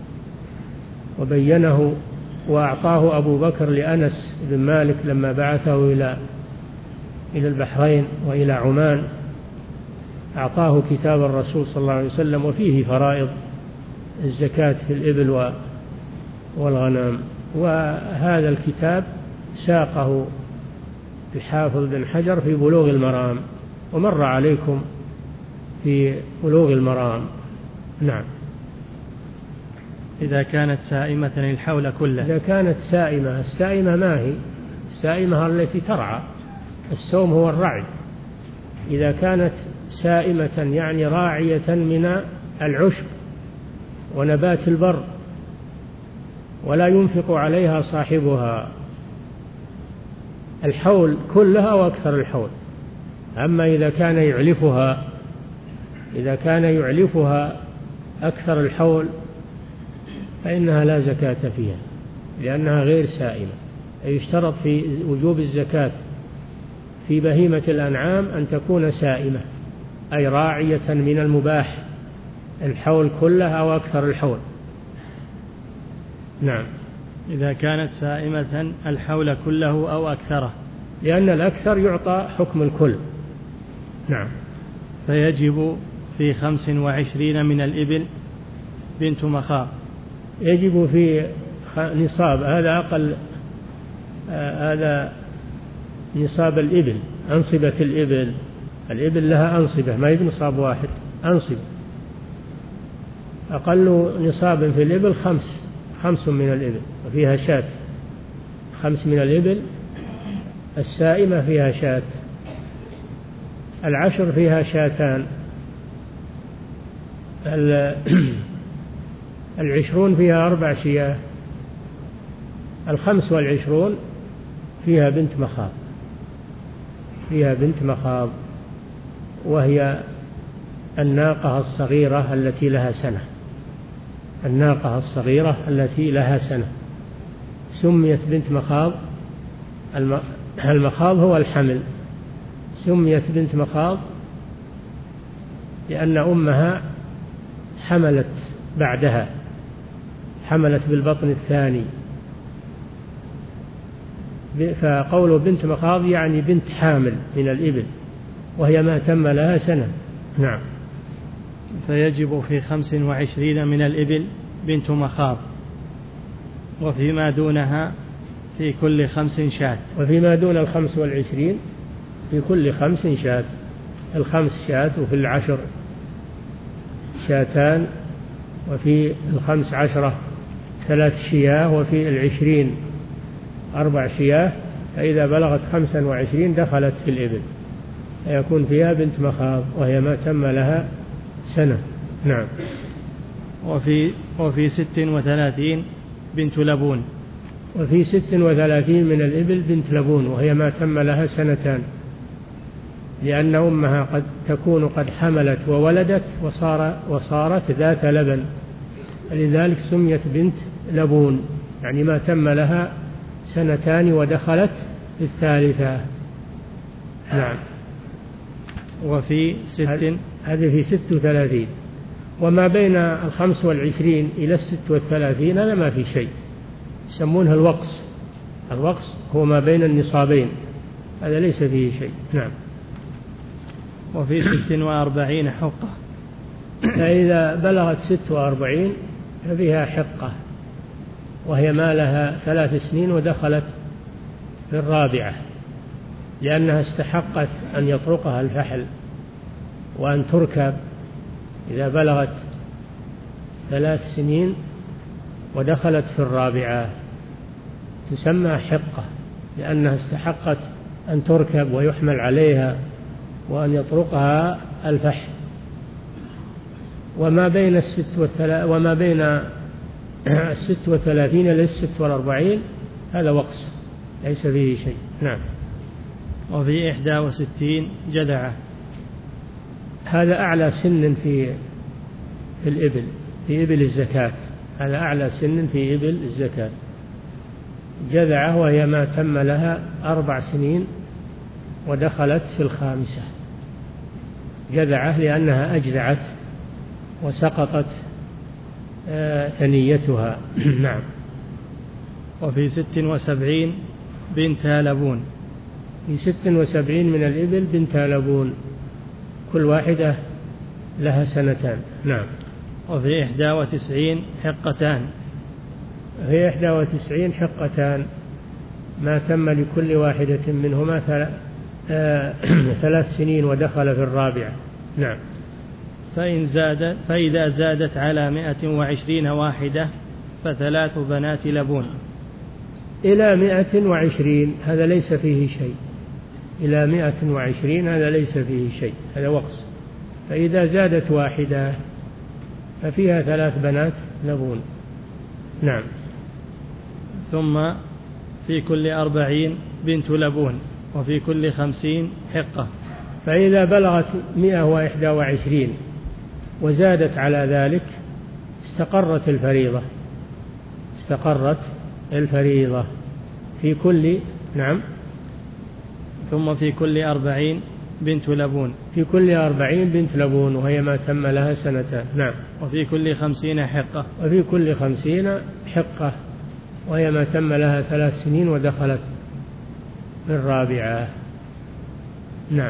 وبينه وأعطاه أبو بكر لأنس بن مالك لما بعثه إلى إلى البحرين وإلى عمان، أعطاه كتاب الرسول صلى الله عليه وسلم وفيه فرائض الزكاة في الإبل والغنم. وهذا الكتاب ساقه الحافظ بن حجر في بلوغ المرام، ومر عليكم في بلوغ المرام. نعم. إذا كانت سائمة الحول كله. إذا كانت سائمة، السائمة ما هي؟ السائمة التي ترعى، السوم هو الرعي. إذا كانت سائمة يعني راعية من العشب ونبات البر ولا ينفق عليها صاحبها الحول كلها وأكثر الحول. أما إذا كان يعلفها إذا كان يعلفها أكثر الحول فإنها لا زكاة فيها لأنها غير سائمة. يشترط في وجوب الزكاة في بهيمة الأنعام أن تكون سائمة، أي راعية من المباح الحول كلها وأكثر الحول. نعم. إذا كانت سائمة الحول كله أو أكثره، لأن الأكثر يعطى حكم الكل. نعم. فيجب في خمس وعشرين من الإبل بنت مخاض. يجب في نصاب، هذا أقل، هذا نصاب الإبل، أنصبة الإبل، الإبل لها أنصبة، ما يبقى نصاب واحد، أنصبة. أقل نصاب في الإبل خمس خمس من الإبل وفيها شاة، خمس من الإبل السائمة فيها شاة، العشر فيها شاتان، العشرون فيها أربع شياه، الخمس والعشرون فيها بنت مخاض، فيها بنت مخاض وهي الناقة الصغيرة التي لها سنة، الناقة الصغيرة التي لها سنة سميت بنت مخاض. المخاض هو الحمل، سميت بنت مخاض لأن أمها حملت بعدها، حملت بالبطن الثاني، فقوله بنت مخاض يعني بنت حامل من الإبل وهي ما تم لها سنة. نعم. فيجب في خمس وعشرين من الإبل بنت مخاض، وفيما دونها في كل خمس شاة. وفيما دون الخمس والعشرين في كل خمس شاة، الخمس شاة، وفي العشر شاتان، وفي الخمس عشرة ثلاث شياه، وفي العشرين أربع شياه، فإذا بلغت خمسا وعشرين دخلت في الإبل فيكون فيها بنت مخاض وهي ما تم لها سنة. نعم. وفي وفي ست وثلاثين بنت لبون. وفي ست وثلاثين من الإبل بنت لبون وهي ما تم لها سنتان، لأن أمها قد تكون قد حملت وولدت وصار وصارت ذات لبن، لذلك سميت بنت لبون، يعني ما تم لها سنتان ودخلت في الثالثة. نعم. وفي ست، هذه في ست وثلاثين، وما بين الخمس والعشرين إلى الست والثلاثين هذا ما في شيء، يسمونها الوقص. الوقص هو ما بين النصابين، هذا ليس فيه شيء. نعم. وفي ست وأربعين حقة، فإذا بلغت ست وأربعين ففيها حقة، وهي ما لها ثلاث سنين ودخلت في الرابعة، لأنها استحقت أن يطرقها الفحل وأن تركب. إذا بلغت ثلاث سنين ودخلت في الرابعة تسمى حقة، لأنها استحقت أن تركب ويحمل عليها وأن يطرقها الفحل. وما بين الست والثلا وما بين الست وثلاثين إلى الست والأربعين هذا وقص ليس فيه شيء. نعم. وفي إحدى وستين جذعة، هذا أعلى سن في في الإبل، في إبل الزكاة، هذا أعلى سن في إبل الزكاة. جذعة وهي ما تم لها أربع سنين ودخلت في الخامسة، جذعة لأنها أجزعت وسقطت ثنيتها. نعم. وفي ست وسبعين بنت لبون، في ست وسبعين من الإبل بنت لبون، كل واحدة لها سنتان. نعم. وفي إحدى وتسعين حقتان، في إحدى وتسعين حقتان ما تم لكل واحدة منهما ثلاث سنين ودخل في الرابعة. نعم. فإن زادت فإذا زادت على مائة وعشرين واحدة فثلاث بنات لبون. إلى مائة وعشرين هذا ليس فيه شيء، إلى مائة وعشرين هذا ليس فيه شيء، هذا وقص. فإذا زادت واحدة ففيها ثلاث بنات لبون. نعم. ثم في كل أربعين بنت لبون، وفي كل خمسين حقة. فإذا بلغت مائة وإحدى وعشرين وزادت على ذلك استقرت الفريضة، استقرت الفريضة في كل. نعم. ثم في كل أربعين بنت لبون، في كل أربعين بنت لبون وهي ما تم لها سنتان. نعم. وفي كل خمسين حقة، وفي كل خمسين حقة وهي ما تم لها ثلاث سنين ودخلت في الرابعة. نعم.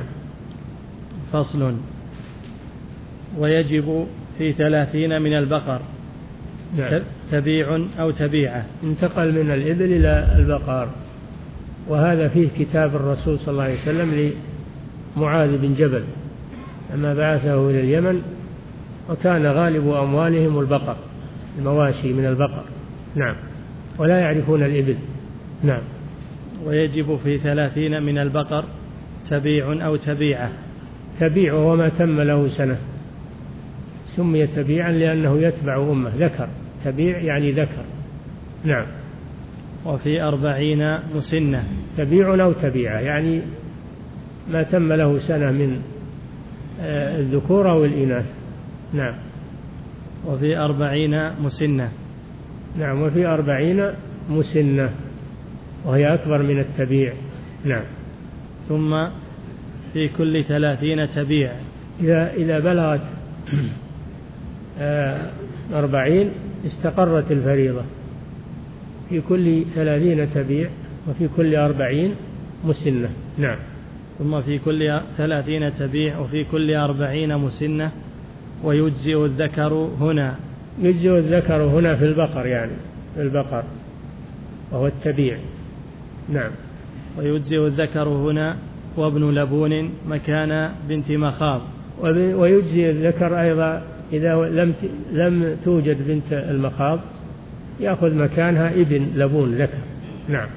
فصل. ويجب في ثلاثين من البقر نعم. تبيع أو تبيعة. انتقل من الإبل إلى البقر، وهذا فيه كتاب الرسول صلى الله عليه وسلم لمعاذ بن جبل لما بعثه إلى اليمن، وكان غالب أموالهم البقر، المواشي من البقر. نعم. ولا يعرفون الإبل. نعم. ويجب في ثلاثين من البقر تبيع أو تبيعة. تبيع وما تم له سنة، سمي تبيعا لأنه يتبع أمه، ذكر، تبيع يعني ذكر. نعم. وفي أربعين مسنة. تبيع أو تبيعة يعني ما تم له سنة من الذكور أو الإناث. نعم. وفي أربعين مسنة. نعم. وفي أربعين مسنة وهي أكبر من التبيع. نعم. ثم في كل ثلاثين تبيع. إذا إذا بلغت أربعين استقرت الفريضة، في كل ثلاثين تبيع وفي كل أربعين مسنة. نعم. ثم في كل ثلاثين تبيع وفي كل أربعين مسنة. ويجزئ الذكر هنا. يجزئ الذكر هنا في البقر، يعني في البقر وهو التبيع. نعم. ويجزئ الذكر هنا وابن لبون مكان بنت مخاض. ويجزئ الذكر أيضا إذا لم لم توجد بنت المخاض، يأخذ مكانها ابن لبون ذكر. نعم.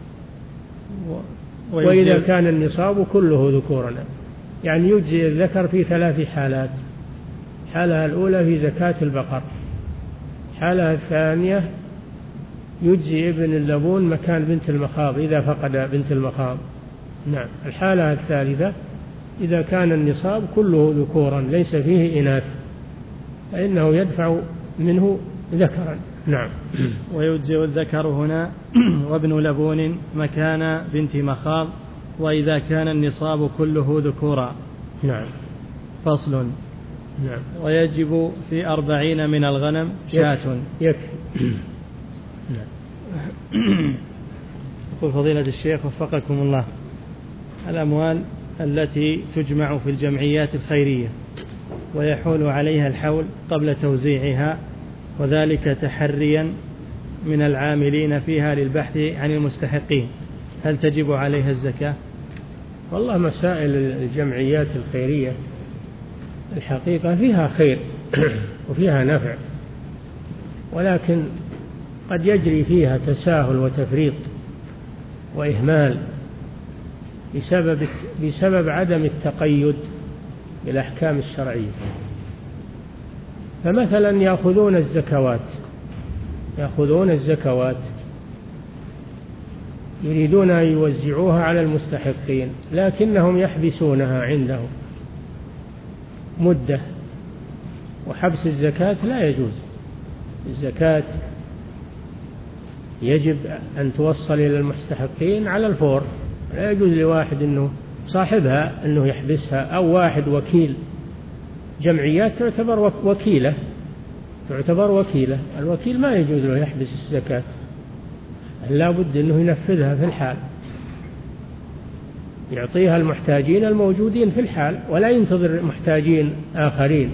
وإذا كان النصاب كله ذكورا، يعني يجزئ الذكر في ثلاث حالات. الحالة الأولى في زكاة البقر، الحالة الثانية يجزي ابن اللبون مكان بنت المخاض إذا فقد بنت المخاض. نعم. الحالة الثالثة إذا كان النصاب كله ذكورا ليس فيه إناث، فإنه يدفع منه ذكرا. نعم. ويجزئ الذكر هنا وابن لبون مكان بنت مخاض وإذا كان النصاب كله ذكورا. نعم. فصل. نعم. ويجب في أربعين من الغنم شاة. يكفي. نعم. يقول فضيلة الشيخ وفقكم الله: الأموال التي تجمع في الجمعيات الخيرية ويحول عليها الحول قبل توزيعها، وذلك تحريا من العاملين فيها للبحث عن المستحقين، هل تجب عليها الزكاة؟ والله مسائل الجمعيات الخيرية الحقيقة فيها خير وفيها نفع، ولكن قد يجري فيها تساهل وتفريط وإهمال بسبب بسبب عدم التقيد بالأحكام الشرعية. فمثلا يأخذون الزكوات يأخذون الزكوات يريدون أن يوزعوها على المستحقين، لكنهم يحبسونها عندهم مدة، وحبس الزكاة لا يجوز. الزكاة يجب أن توصل إلى المستحقين على الفور، لا يجوز لواحد أنه صاحبها أنه يحبسها، أو واحد وكيل. جمعيات تعتبر وكيلة تعتبر وكيلة الوكيل ما يجوز له يحبس الزكاة، لا بد أنه ينفذها في الحال، يعطيها المحتاجين الموجودين في الحال، ولا ينتظر محتاجين آخرين،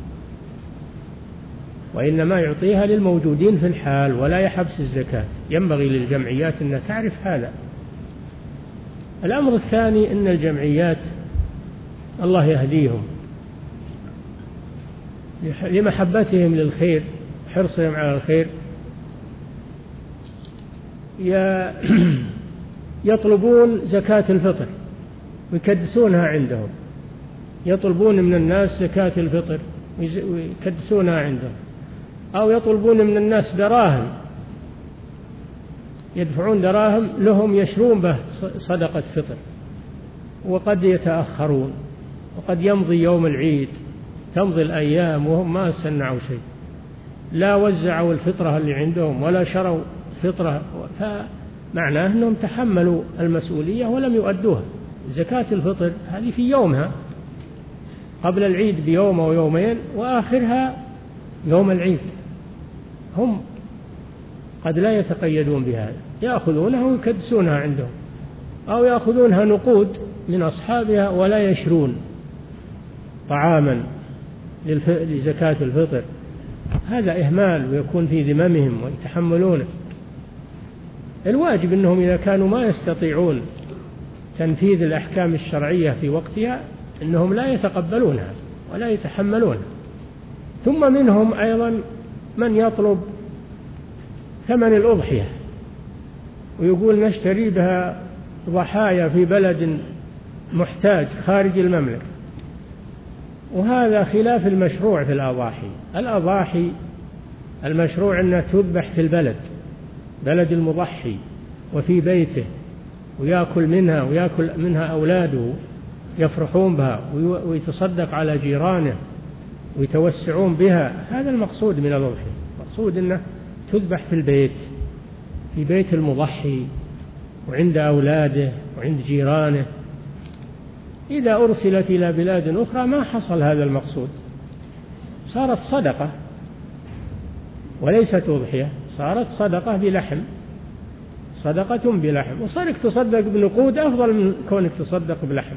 وإنما يعطيها للموجودين في الحال ولا يحبس الزكاة. ينبغي للجمعيات أن تعرف هذا. الأمر الثاني أن الجمعيات الله يهديهم لمحبتهم للخير، حرصهم على الخير، يطلبون زكاة الفطر ويكدسونها عندهم، يطلبون من الناس زكاة الفطر ويكدسونها عندهم، أو يطلبون من الناس دراهم، يدفعون دراهم لهم يشرون به صدقة فطر، وقد يتأخرون، وقد يمضي يوم العيد، تمضي الأيام وهم ما صنعوا شيء، لا وزعوا الفطرة اللي عندهم ولا شروا فطرة، فمعناه أنهم تحملوا المسؤولية ولم يؤدوها. زكاة الفطر هذه في يومها قبل العيد بيوم أو يومين، وآخرها يوم العيد. هم قد لا يتقيدون بهذا، يأخذونها ويكدسونها عندهم، أو يأخذونها نقود من أصحابها ولا يشرون طعاما لزكاة الفطر. هذا إهمال ويكون في ذممهم ويتحملونه. الواجب أنهم إذا كانوا ما يستطيعون تنفيذ الأحكام الشرعية في وقتها أنهم لا يتقبلونها ولا يتحملونها. ثم منهم أيضا من يطلب ثمن الأضحية ويقول نشتري بها ضحايا في بلد محتاج خارج المملكة، وهذا خلاف المشروع في الأضاحي. الأضاحي المشروع أنها تذبح في البلد، بلد المضحي وفي بيته، ويأكل منها ويأكل منها أولاده يفرحون بها ويتصدق على جيرانه ويتوسعون بها. هذا المقصود من الأضحية، مقصود أنه تذبح في البيت، في بيت المضحي وعند أولاده وعند جيرانه. إذا أرسلت إلى بلاد أخرى ما حصل هذا المقصود، صارت صدقة وليست أضحية، صارت صدقة بلحم، صدقة بلحم. وصارك تصدق بنقود أفضل من كونك تصدق بلحم،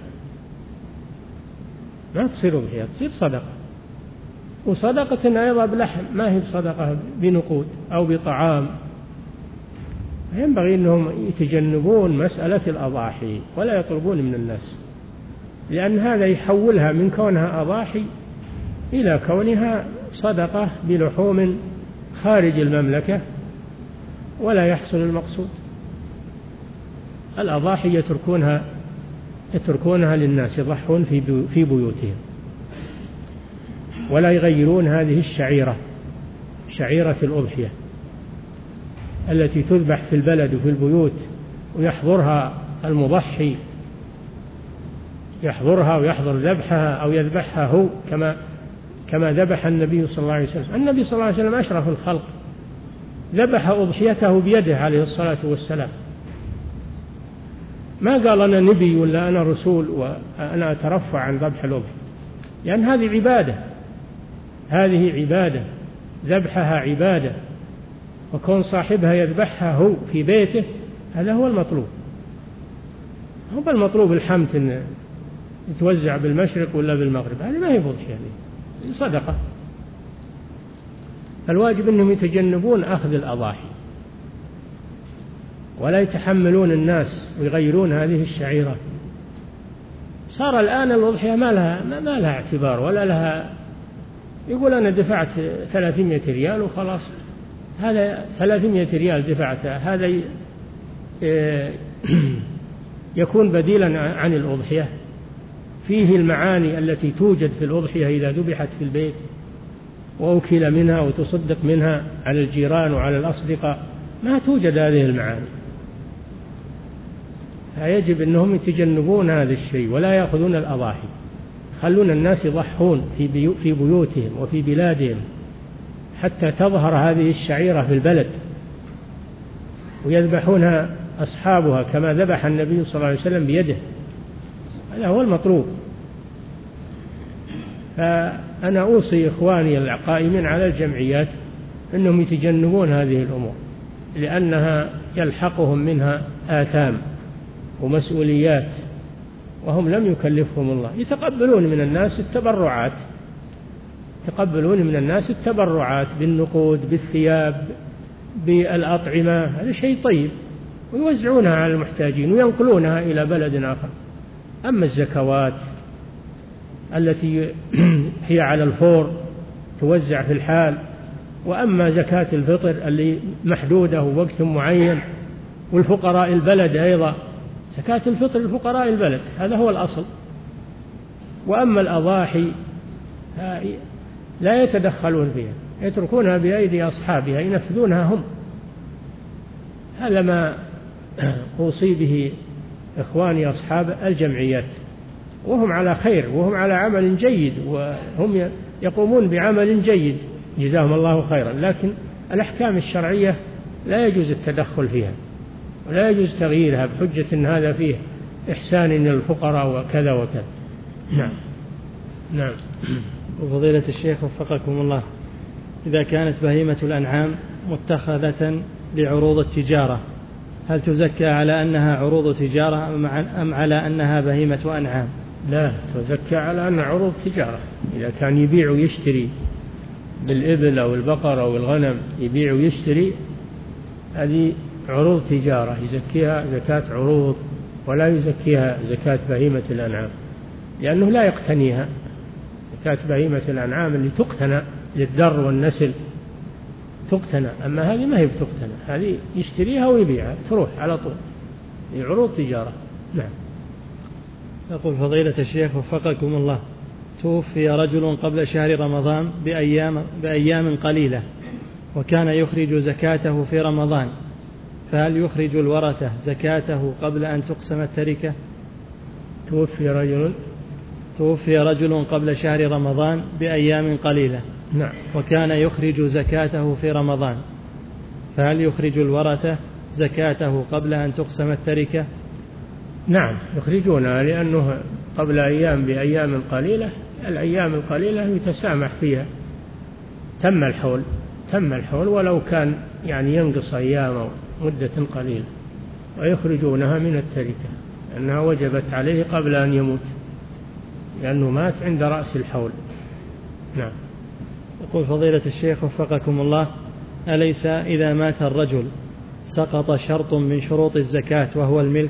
ما تصير أضحية، تصير صدقة. وصدقة أيضا بلحم، ما هي صدقة بنقود أو بطعام. ينبغي أنهم يتجنبون مسألة الأضاحي ولا يطلبون من الناس، لأن هذا يحولها من كونها أضاحي إلى كونها صدقة بلحوم خارج المملكة ولا يحصل المقصود. الأضاحي يتركونها يتركونها للناس يضحون في بيوتهم، ولا يغيرون هذه الشعيرة، شعيرة الأضحية التي تذبح في البلد وفي البيوت ويحضرها المضحي، يحضرها ويحضر ذبحها أو يذبحها هو كما كما ذبح النبي صلى الله عليه وسلم. النبي صلى الله عليه وسلم أشرف الخلق، ذبح أضحيته بيده عليه الصلاة والسلام، ما قال أنا نبي ولا أنا رسول وأنا أترفع عن ذبح الأضحية، لأن هذه عبادة، هذه عبادة، ذبحها عبادة، وكون صاحبها يذبحها هو في بيته هذا هو المطلوب. هو المطلوب الحمد أن يتوزع بالمشرق ولا بالمغرب، هذه ما هي أضحية، هذه صدقة. الواجب أنهم يتجنبون أخذ الأضاحي ولا يتحملون الناس ويغيرون هذه الشعيرة. صار الآن الأضحية ما لها ما لها اعتبار ولا لها، يقول أنا دفعت ثلاثمائة ريال وخلاص، هذا ثلاثمائة ريال دفعتها، هذا يكون بديلا عن الأضحية، فيه المعاني التي توجد في الأضحية إذا ذبحت في البيت وأكل منها وتصدق منها على الجيران وعلى الأصدقاء، ما توجد هذه المعاني. فيجب أنهم يتجنبون هذا الشيء ولا يأخذون الأضاحي، خلون الناس يضحون في في بيوتهم وفي بلادهم حتى تظهر هذه الشعيرة في البلد ويذبحونها أصحابها كما ذبح النبي صلى الله عليه وسلم بيده. هذا هو المطلوب. فأنا أوصي إخواني القائمين على الجمعيات أنهم يتجنبون هذه الأمور، لأنها يلحقهم منها آثام ومسؤوليات وهم لم يكلفهم الله. يتقبلون من الناس التبرعات، يتقبلون من الناس التبرعات بالنقود، بالثياب، بالأطعمة، هذا شيء طيب، ويوزعونها على المحتاجين وينقلونها إلى بلد آخر. أما الزكوات التي هي على الفور توزع في الحال، وأما زكاة الفطر اللي محدودة ووقت معين، والفقراء البلد أيضا زكاة الفطر لفقراء البلد، هذا هو الأصل. وأما الأضاحي لا يتدخلون فيها، يتركونها بأيدي أصحابها ينفذونها هم. هذا ما أوصي به إخواني أصحاب الجمعيات، وهم على خير وهم على عمل جيد وهم يقومون بعمل جيد جزاهم الله خيرا، لكن الأحكام الشرعية لا يجوز التدخل فيها ولا يجوز تغييرها بحجة أن هذا فيه إحسان للفقراء وكذا وكذا. نعم نعم. وفضيلة الشيخ وفقكم الله، إذا كانت بهيمة الأنعام متخذة لعروض التجارة، هل تزكى على أنها عروض تجارة أم على أنها بهيمة أنعام؟ لا، تزكى على أنها عروض تجارة. إذا كان يبيع ويشتري بالإبل أو البقر أو الغنم يبيع ويشتري، هذه عروض تجارة يزكيها زكاة عروض، ولا يزكيها زكاة بهيمة الأنعام، لأنه لا يقتنيها. زكاة بهيمة الأنعام اللي تقتنى للدر والنسل تقتنى، أما هذه ما هي بتقتنى، هذه يشتريها ويبيعها تروح على طول، هي عروض تجارة. نعم. يقول فضيلة الشيخ وفقكم الله، توفي رجل قبل شهر رمضان بأيام, بأيام قليلة وكان يخرج زكاته في رمضان، فهل يخرج الورثة زكاته قبل أن تقسم التركة؟ توفي رجل توفي رجل قبل شهر رمضان بأيام قليلة. نعم. وكان يخرج زكاته في رمضان، فهل يخرج الورثة زكاته قبل أن تقسم التركة؟ نعم يخرجونها، لأنه قبل أيام بأيام قليلة، الأيام القليلة يتسامح فيها، تم الحول تم الحول ولو كان يعني ينقص أيام أو مدة قليلة، ويخرجونها من التركة أنها وجبت عليه قبل أن يموت، لأنه مات عند رأس الحول. نعم. يقول فضيلة الشيخ وفقكم الله، أليس إذا مات الرجل سقط شرط من شروط الزكاة وهو الملك؟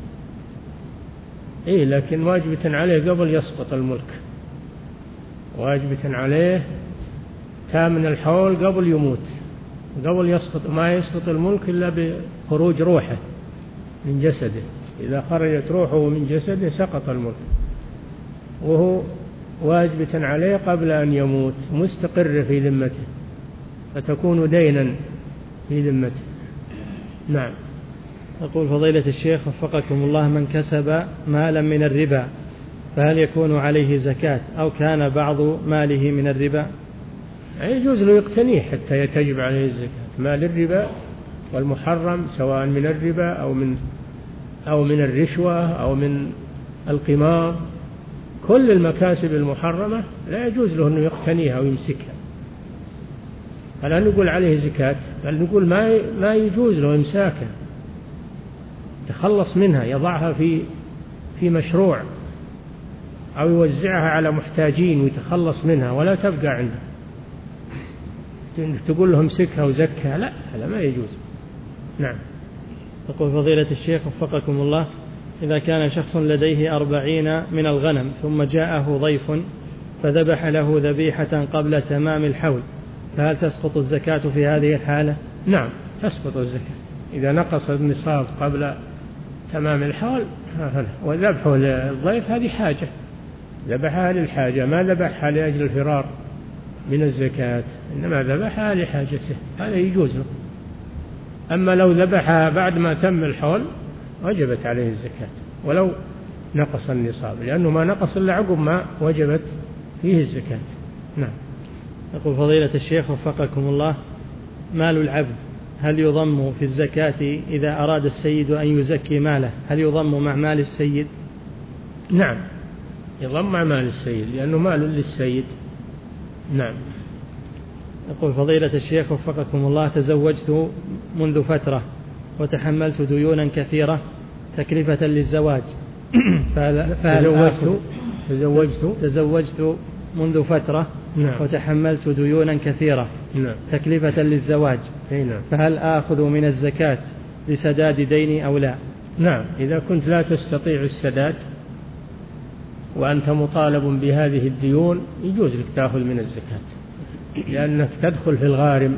إيه، لكن واجبة عليه قبل يسقط الملك، واجبة عليه تامن الحول قبل يموت، قبل يسقط، ما يسقط الملك إلا بخروج روحه من جسده، إذا خرجت روحه من جسده سقط الملك، وهو واجبة عليه قبل أن يموت، مستقر في ذمته، فتكون دينا في ذمته. نعم. يقول فضيلة الشيخ وفقكم الله، من كسب مالا من الربا فهل يكون عليه زكاة أو كان بعض ماله من الربا؟ يجوز له يقتنيه حتى يتجب عليه الزكاة. مال الربا والمحرم سواء من الربا أو من أو من الرشوة أو من القمار، كل المكاسب المحرمة لا يجوز له أنه يقتنيها ويمسكها، فلا نقول عليه زكاة، بل نقول ما ما يجوز له إمساكها، تخلص منها، يضعها في في مشروع أو يوزعها على محتاجين ويتخلص منها ولا تبقى عنده، تقول له امسكها وزكها، لا، هذا ما يجوز. نعم. يقول فضيلة الشيخ وفقكم الله، إذا كان شخص لديه أربعين من الغنم ثم جاءه ضيف فذبح له ذبيحة قبل تمام الحول، فهل تسقط الزكاة في هذه الحالة؟ نعم تسقط الزكاة إذا نقص النصاب قبل تمام الحول، وذبحه للضيف هذه حاجة، ذبحها للحاجة، ما ذبحها لأجل الفرار من الزكاة، إنما ذبحها لحاجته، هذا يجوز له. أما لو ذبحها بعد ما تم الحول وجبت عليه الزكاة ولو نقص النصاب، لأنه ما نقص إلا عقب ما وجبت فيه الزكاة. نعم. يقول فضيلة الشيخ وفقكم الله، مال العبد هل يضم في الزكاة إذا أراد السيد أن يزكي ماله، هل يضم مع مال السيد؟ نعم يضم مع مال السيد لأنه مال للسيد. نعم. يقول فضيلة الشيخ وفقكم الله، تزوجت منذ فترة وتحملت ديونا كثيرة تكلفة للزواج فهل تزوجت تزوجت تزوجت منذ فترة نعم. وتحملت ديونا كثيرة نعم. تكلفة للزواج، نعم. فهل آخذ من الزكاة لسداد ديني أو لا؟ نعم، إذا كنت لا تستطيع السداد وأنت مطالب بهذه الديون يجوز لك تأخذ من الزكاة، لأنك تدخل في الغارم،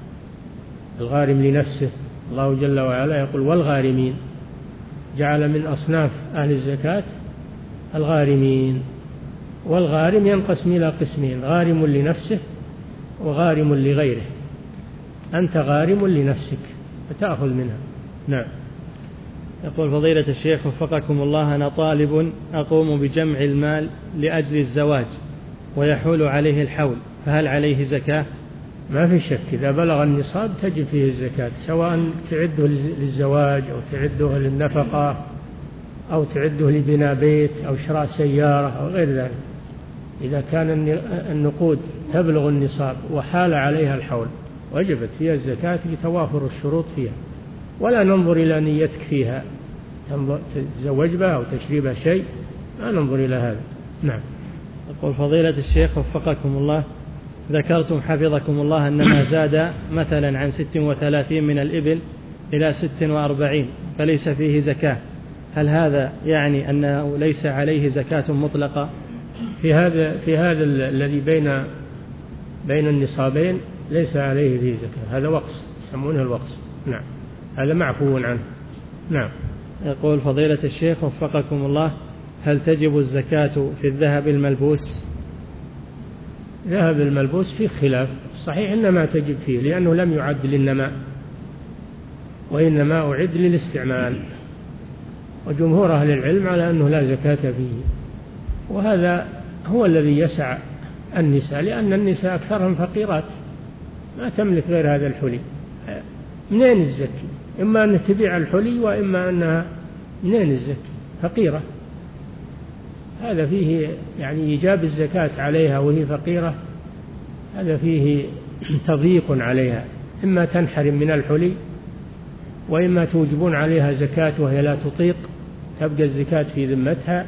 الغارم لنفسه. الله جل وعلا يقول والغارمين، جعل من أصناف أهل الزكاة الغارمين، والغارم ينقسم إلى قسمين، غارم لنفسه وغارم لغيره، أنت غارم لنفسك فتأخذ منها. نعم. يقول فضيلة الشيخ وفقكم الله، أنا طالب أقوم بجمع المال لأجل الزواج ويحول عليه الحول، فهل عليه زكاة؟ ما في شك، إذا بلغ النصاب تجب فيه الزكاة، سواء تعده للزواج أو تعده للنفقة أو تعده لبناء بيت أو شراء سيارة أو غير ذلك، إذا كان النقود تبلغ النصاب وحال عليها الحول وجبت فيها الزكاة لتوافر الشروط فيها، ولا ننظر إلى نيتك فيها، تتزوج بها أو تشري بها شيء، ما ننظر إلى هذا. نعم. يقول فضيلة الشيخ وفقكم الله، ذكرتم حفظكم الله أن ما زاد مثلا عن ست وثلاثين من الإبل إلى ست وأربعين فليس فيه زكاة، هل هذا يعني أنه ليس عليه زكاة مطلقة؟ في هذا في هذا الذي بين بين النصابين ليس عليه فيه زكاة، هذا وقص يسمونه الوقص. نعم، هذا معفو عنه. نعم. يقول فضيلة الشيخ وفقكم الله، هل تجب الزكاة في الذهب الملبوس؟ ذهب الملبوس فيه خلاف، صحيح إنما تجب فيه لأنه لم يعد للنماء وإنما أعد للاستعمال، وجمهور أهل العلم على أنه لا زكاة فيه، وهذا هو الذي يسع النساء، لأن النساء أكثرهم فقيرات ما تملك غير هذا الحلي، منين الزكي؟ إما أن تبيع الحلي وإما أنها منين الزكي؟ فقيرة، هذا فيه يعني إيجاب الزكاة عليها وهي فقيرة، هذا فيه تضييق عليها، إما تنحرم من الحلي وإما توجبون عليها زكاة وهي لا تطيق، تبقى الزكاة في ذمتها.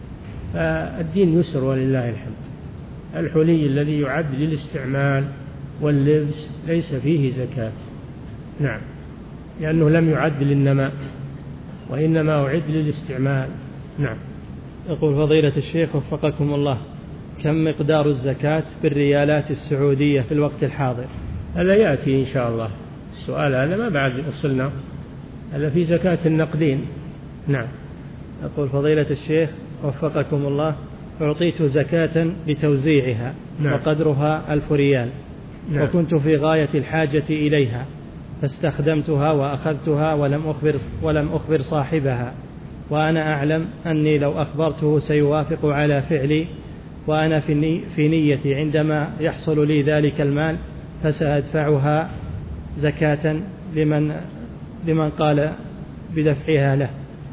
فالدين يسر ولله الحمد. الحلي الذي يعد للاستعمال واللبس ليس فيه زكاة. نعم، لأنه لم يعد للنماء وإنما أعد للاستعمال. نعم. يقول فضيلة الشيخ وفقكم الله، كم مقدار الزكاة بالريالات السعودية في الوقت الحاضر؟ هذا يأتي إن شاء الله، السؤال هذا ما بعد وصلنا، هذا في زكاة النقدين. نعم. يقول فضيلة الشيخ وفقكم الله، أعطيت زكاة لتوزيعها. نعم. وقدرها ألف ريال. نعم. وكنت في غاية الحاجة إليها فاستخدمتها وأخذتها ولم أخبر, ولم أخبر صاحبها، وأنا أعلم أني لو أخبرته سيوافق على فعلي، وأنا في, الني في نيتي عندما يحصل لي ذلك المال فسأدفعها زكاة لمن, لمن قال بدفعها له.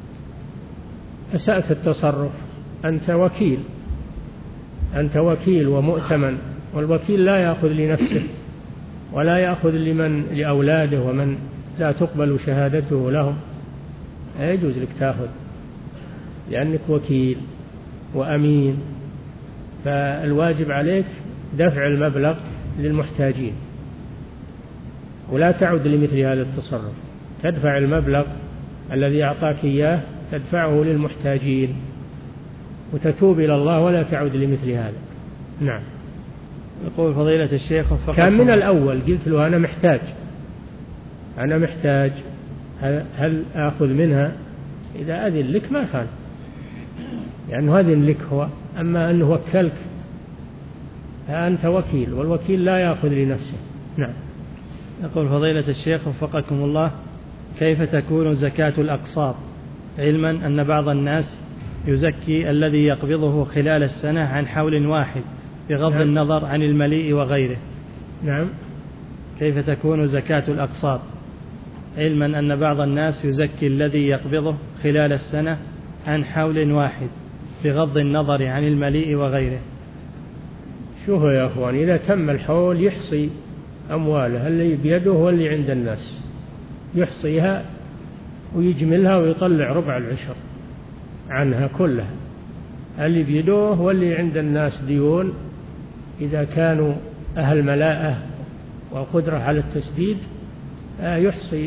أسأت التصرف، أنت وكيل، أنت وكيل ومؤتمن، والوكيل لا يأخذ لنفسه ولا يأخذ لمن لأولاده ومن لا تقبل شهادته لهم، لا يجوز لك تأخذ لأنك وكيل وأمين، فالواجب عليك دفع المبلغ للمحتاجين، ولا تعود لمثل هذا التصرف، تدفع المبلغ الذي أعطاك إياه تدفعه للمحتاجين وتتوب إلى الله ولا تعود لمثل هذا. نعم. يقول فضيلة الشيخ كان من الأول قلت له أنا محتاج أنا محتاج هل آخذ منها؟ إذا أذن لك ما كان، لأنه أذن لك هو، أما أنه وكلك فأنت وكيل، والوكيل لا يأخذ لنفسه. نعم. يقول فضيلة الشيخ وفقكم الله، كيف تكون زكاة الأقساط، علما أن بعض الناس يزكي الذي يقبضه خلال السنة عن حول واحد بغض نعم. النظر عن المليء وغيره؟ نعم. كيف تكون زكاة الأقساط، علما أن بعض الناس يزكي الذي يقبضه خلال السنة عن حول واحد بغض النظر عن المليء وغيره؟ شوفوا يا أخوان، إذا تم الحول يحصي أمواله اللي بيده واللي عند الناس، يحصيها ويجملها ويطلع ربع العشر عنها كلها، اللي بيده واللي عند الناس ديون إذا كانوا أهل ملاءة وقدرة على التسديد يحصي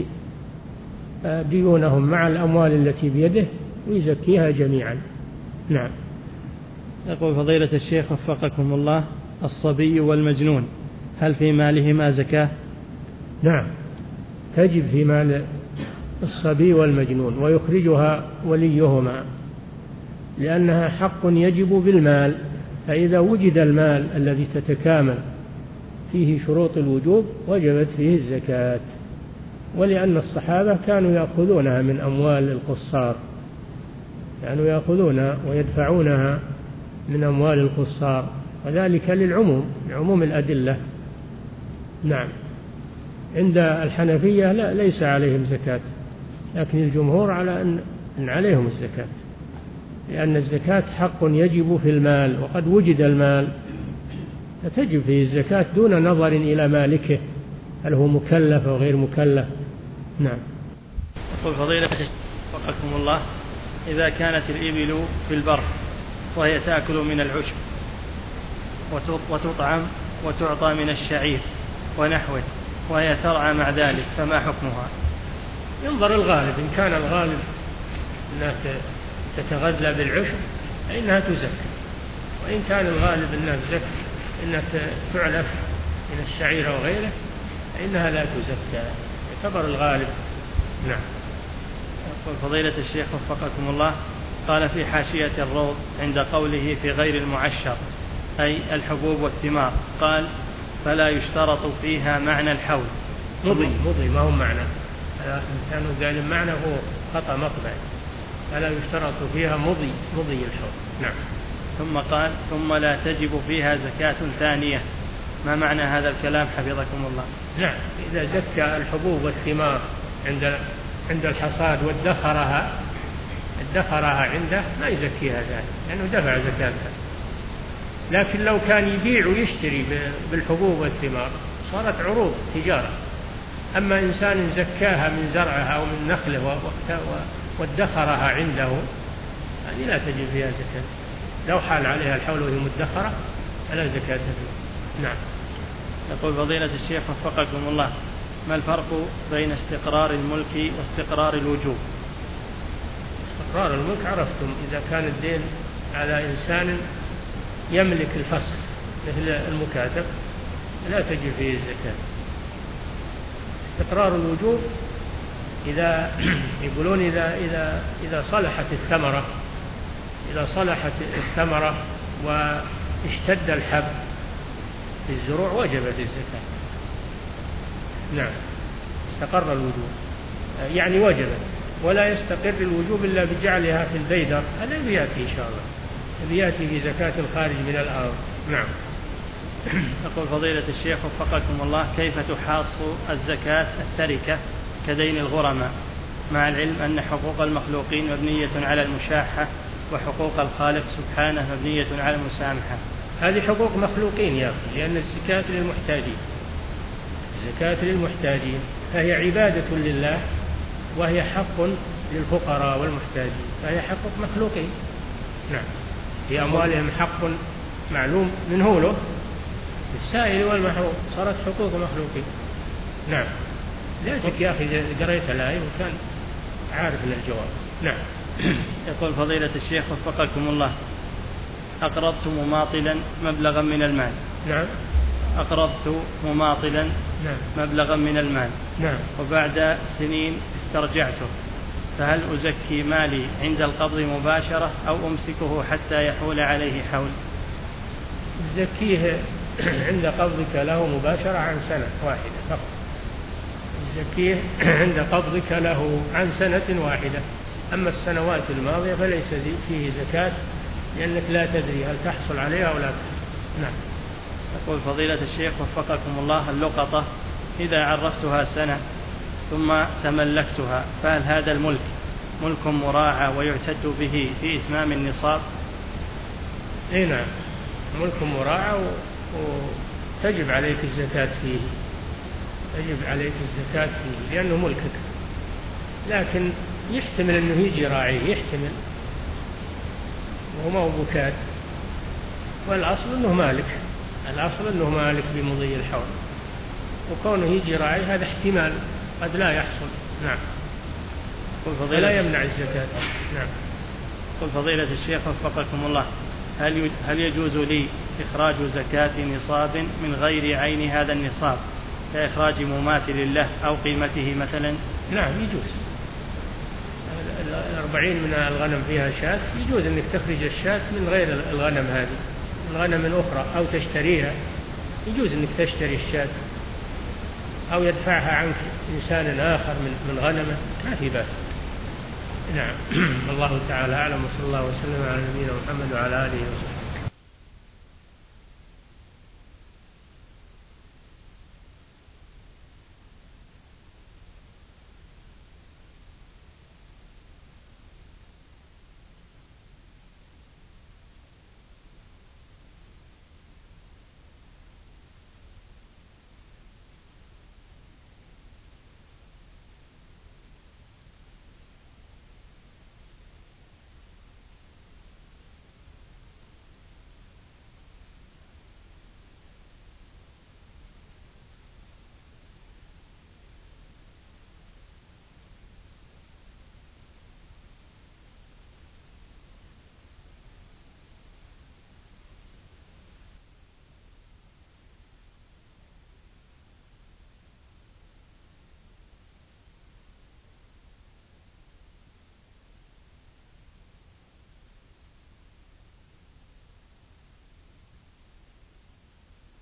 ديونهم مع الأموال التي بيده ويزكيها جميعا. نعم. يقول فضيلة الشيخ وفقكم الله، الصبي والمجنون هل في مالهما زكاة؟ نعم، تجب في مال الصبي والمجنون ويخرجها وليهما، لأنها حق يجب بالمال، فإذا وجد المال الذي تتكامل فيه شروط الوجوب وجبت فيه الزكاة، ولأن الصحابة كانوا يأخذونها من أموال القصار، كانوا يأخذونها ويدفعونها من أموال القصار، وذلك للعموم، لعموم الأدلة. نعم. عند الحنفية لا ليس عليهم زكاة، لكن الجمهور على أن, أن عليهم الزكاة، لأن الزكاة حق يجب في المال، وقد وجد المال فتجب فيه الزكاة دون نظر إلى مالكه هل هو مكلف أو غير مكلف. نعم. يقول فضيلة وفقكم الله، إذا كانت الإبل في البر وهي تأكل من العشب وتطعم وتعطى من الشعير ونحوه وهي ترعى مع ذلك، فما حكمها؟ ينظر الغالب، إن كان الغالب أنها تتغذى بالعشب فإنها تزكى، وإن كان الغالب أنها تزكى أنها تعلف من الشعير وغيره فإنها لا تزكى، يعتبر الغالب. نعم. يقول فضيلة الشيخ وفقكم الله، قال في حاشية الروض عند قوله في غير المعشر أي الحبوب والثمار، قال فلا يشترط فيها معنى الحول. مضي مضي ما هو معنى، كانوا قال المعنى هو خطأ مطبع، فلا يشترط فيها مضي مضي الحول. نعم. ثم قال ثم لا تجب فيها زكاة ثانية، ما معنى هذا الكلام حفظكم الله؟ نعم، إذا زكى الحبوب والثمار عند عند الحصاد وادخرها ادخرها عنده ما يزكيها ذلك لأنه دفع زكاتها، لكن لو كان يبيع ويشتري بالحبوب والثمار صارت عروض تجارة. أما إنسان زكاها من زرعها أو من نخله وادخرها عنده هذه لا تجب فيها زكاة، لو حال عليها الحول وهي مدخرة فلا زكاة فيها. نعم. يقول فضيلة الشيخ وفقكم الله، ما الفرق بين استقرار الملك واستقرار الوجوب؟ استقرار الملك عرفتم، إذا كان الدين على إنسان يملك الفصل مثل المكاتب لا تجب فيه الزكاة. استقرار الوجوب إذا يقولون إذا إذا إذا صلحت الثمرة إذا صلحت الثمرة واشتد الحب في الزروع وجبت الزكاة. نعم، استقر الوجوب يعني وجبت، ولا يستقر الوجوب إلا بجعلها في البيدر، هذا بيأتي إن شاء الله، بيأتي في زكاة الخارج من الأرض. نعم. يقول فضيلة الشيخ وفقكم الله، كيف تحاص الزكاة التركة كدين الغرماء، مع العلم أن حقوق المخلوقين مبنية على المشاحة وحقوق الخالق سبحانه مبنية على المسامحة؟ هذه حقوق مخلوقين يا أخي، لأن الزكاة للمحتاجين، الزكاة للمحتاجين فهي عبادة لله، وهي حق للفقراء والمحتاجين، فهي حقوق مخلوقين. نعم. في أموالهم حق معلوم من هو له السائل والمحروم، صارت حقوق مخلوقين. نعم. ليتك يا أخي قريت الآية وكان عارف الجواب. نعم. يقول فضيلة الشيخ وفقكم الله، أقرضت مماطلا مبلغا من المال. نعم. أقرضت مماطلا نعم. مبلغا من المال. نعم. وبعد سنين استرجعته، فهل أزكي مالي عند القبض مباشرة أو أمسكه حتى يحول عليه حول؟ زكيه عند قبضك له مباشرة عن سنة واحدة فقط، زكيه عند قبضك له عن سنة واحدة، أما السنوات الماضية فليس فيه زكاة، لأنك لا تدري هل تحصل عليها أو لا تحصل. نعم. يقول فضيلة الشيخ وفقكم الله، اللقطة إذا عرفتها سنة ثم تملكتها فهل هذا الملك ملك مراعى ويعتد به في إتمام النصاب؟ اي نعم، ملك مراعى وتجب عليك الزكاة فيه، تجب عليك الزكاة فيه لأنه ملكك، لكن يحتمل أنه يجي راعيه، يحتمل وهو ما هو بكاد، والأصل أنه مالك، الأصل أنه مالك بمضي الحول، وكونه يجي راعيه هذا احتمال قد لا يحصل. نعم. ولا يمنع الزكاة. نعم. قل فضيلة الشيخ وفقكم الله، هل هل يجوز لي إخراج زكاة نصاب من غير عين هذا النصاب كإخراج مماثل له أو قيمته مثلا؟ نعم يجوز، الأربعين من الغنم فيها شاة، يجوز أنك تخرج الشاة من غير الغنم هذه، من غنم أخرى، أو تشتريها، يجوز أنك تشتري الشاة أو يدفعها عنك إنسان آخر من من غنمه، ما في بأس. نعم. الله تعالى أعلم، وصلى الله وسلم على نبينا محمد وعلى آله وصحبه.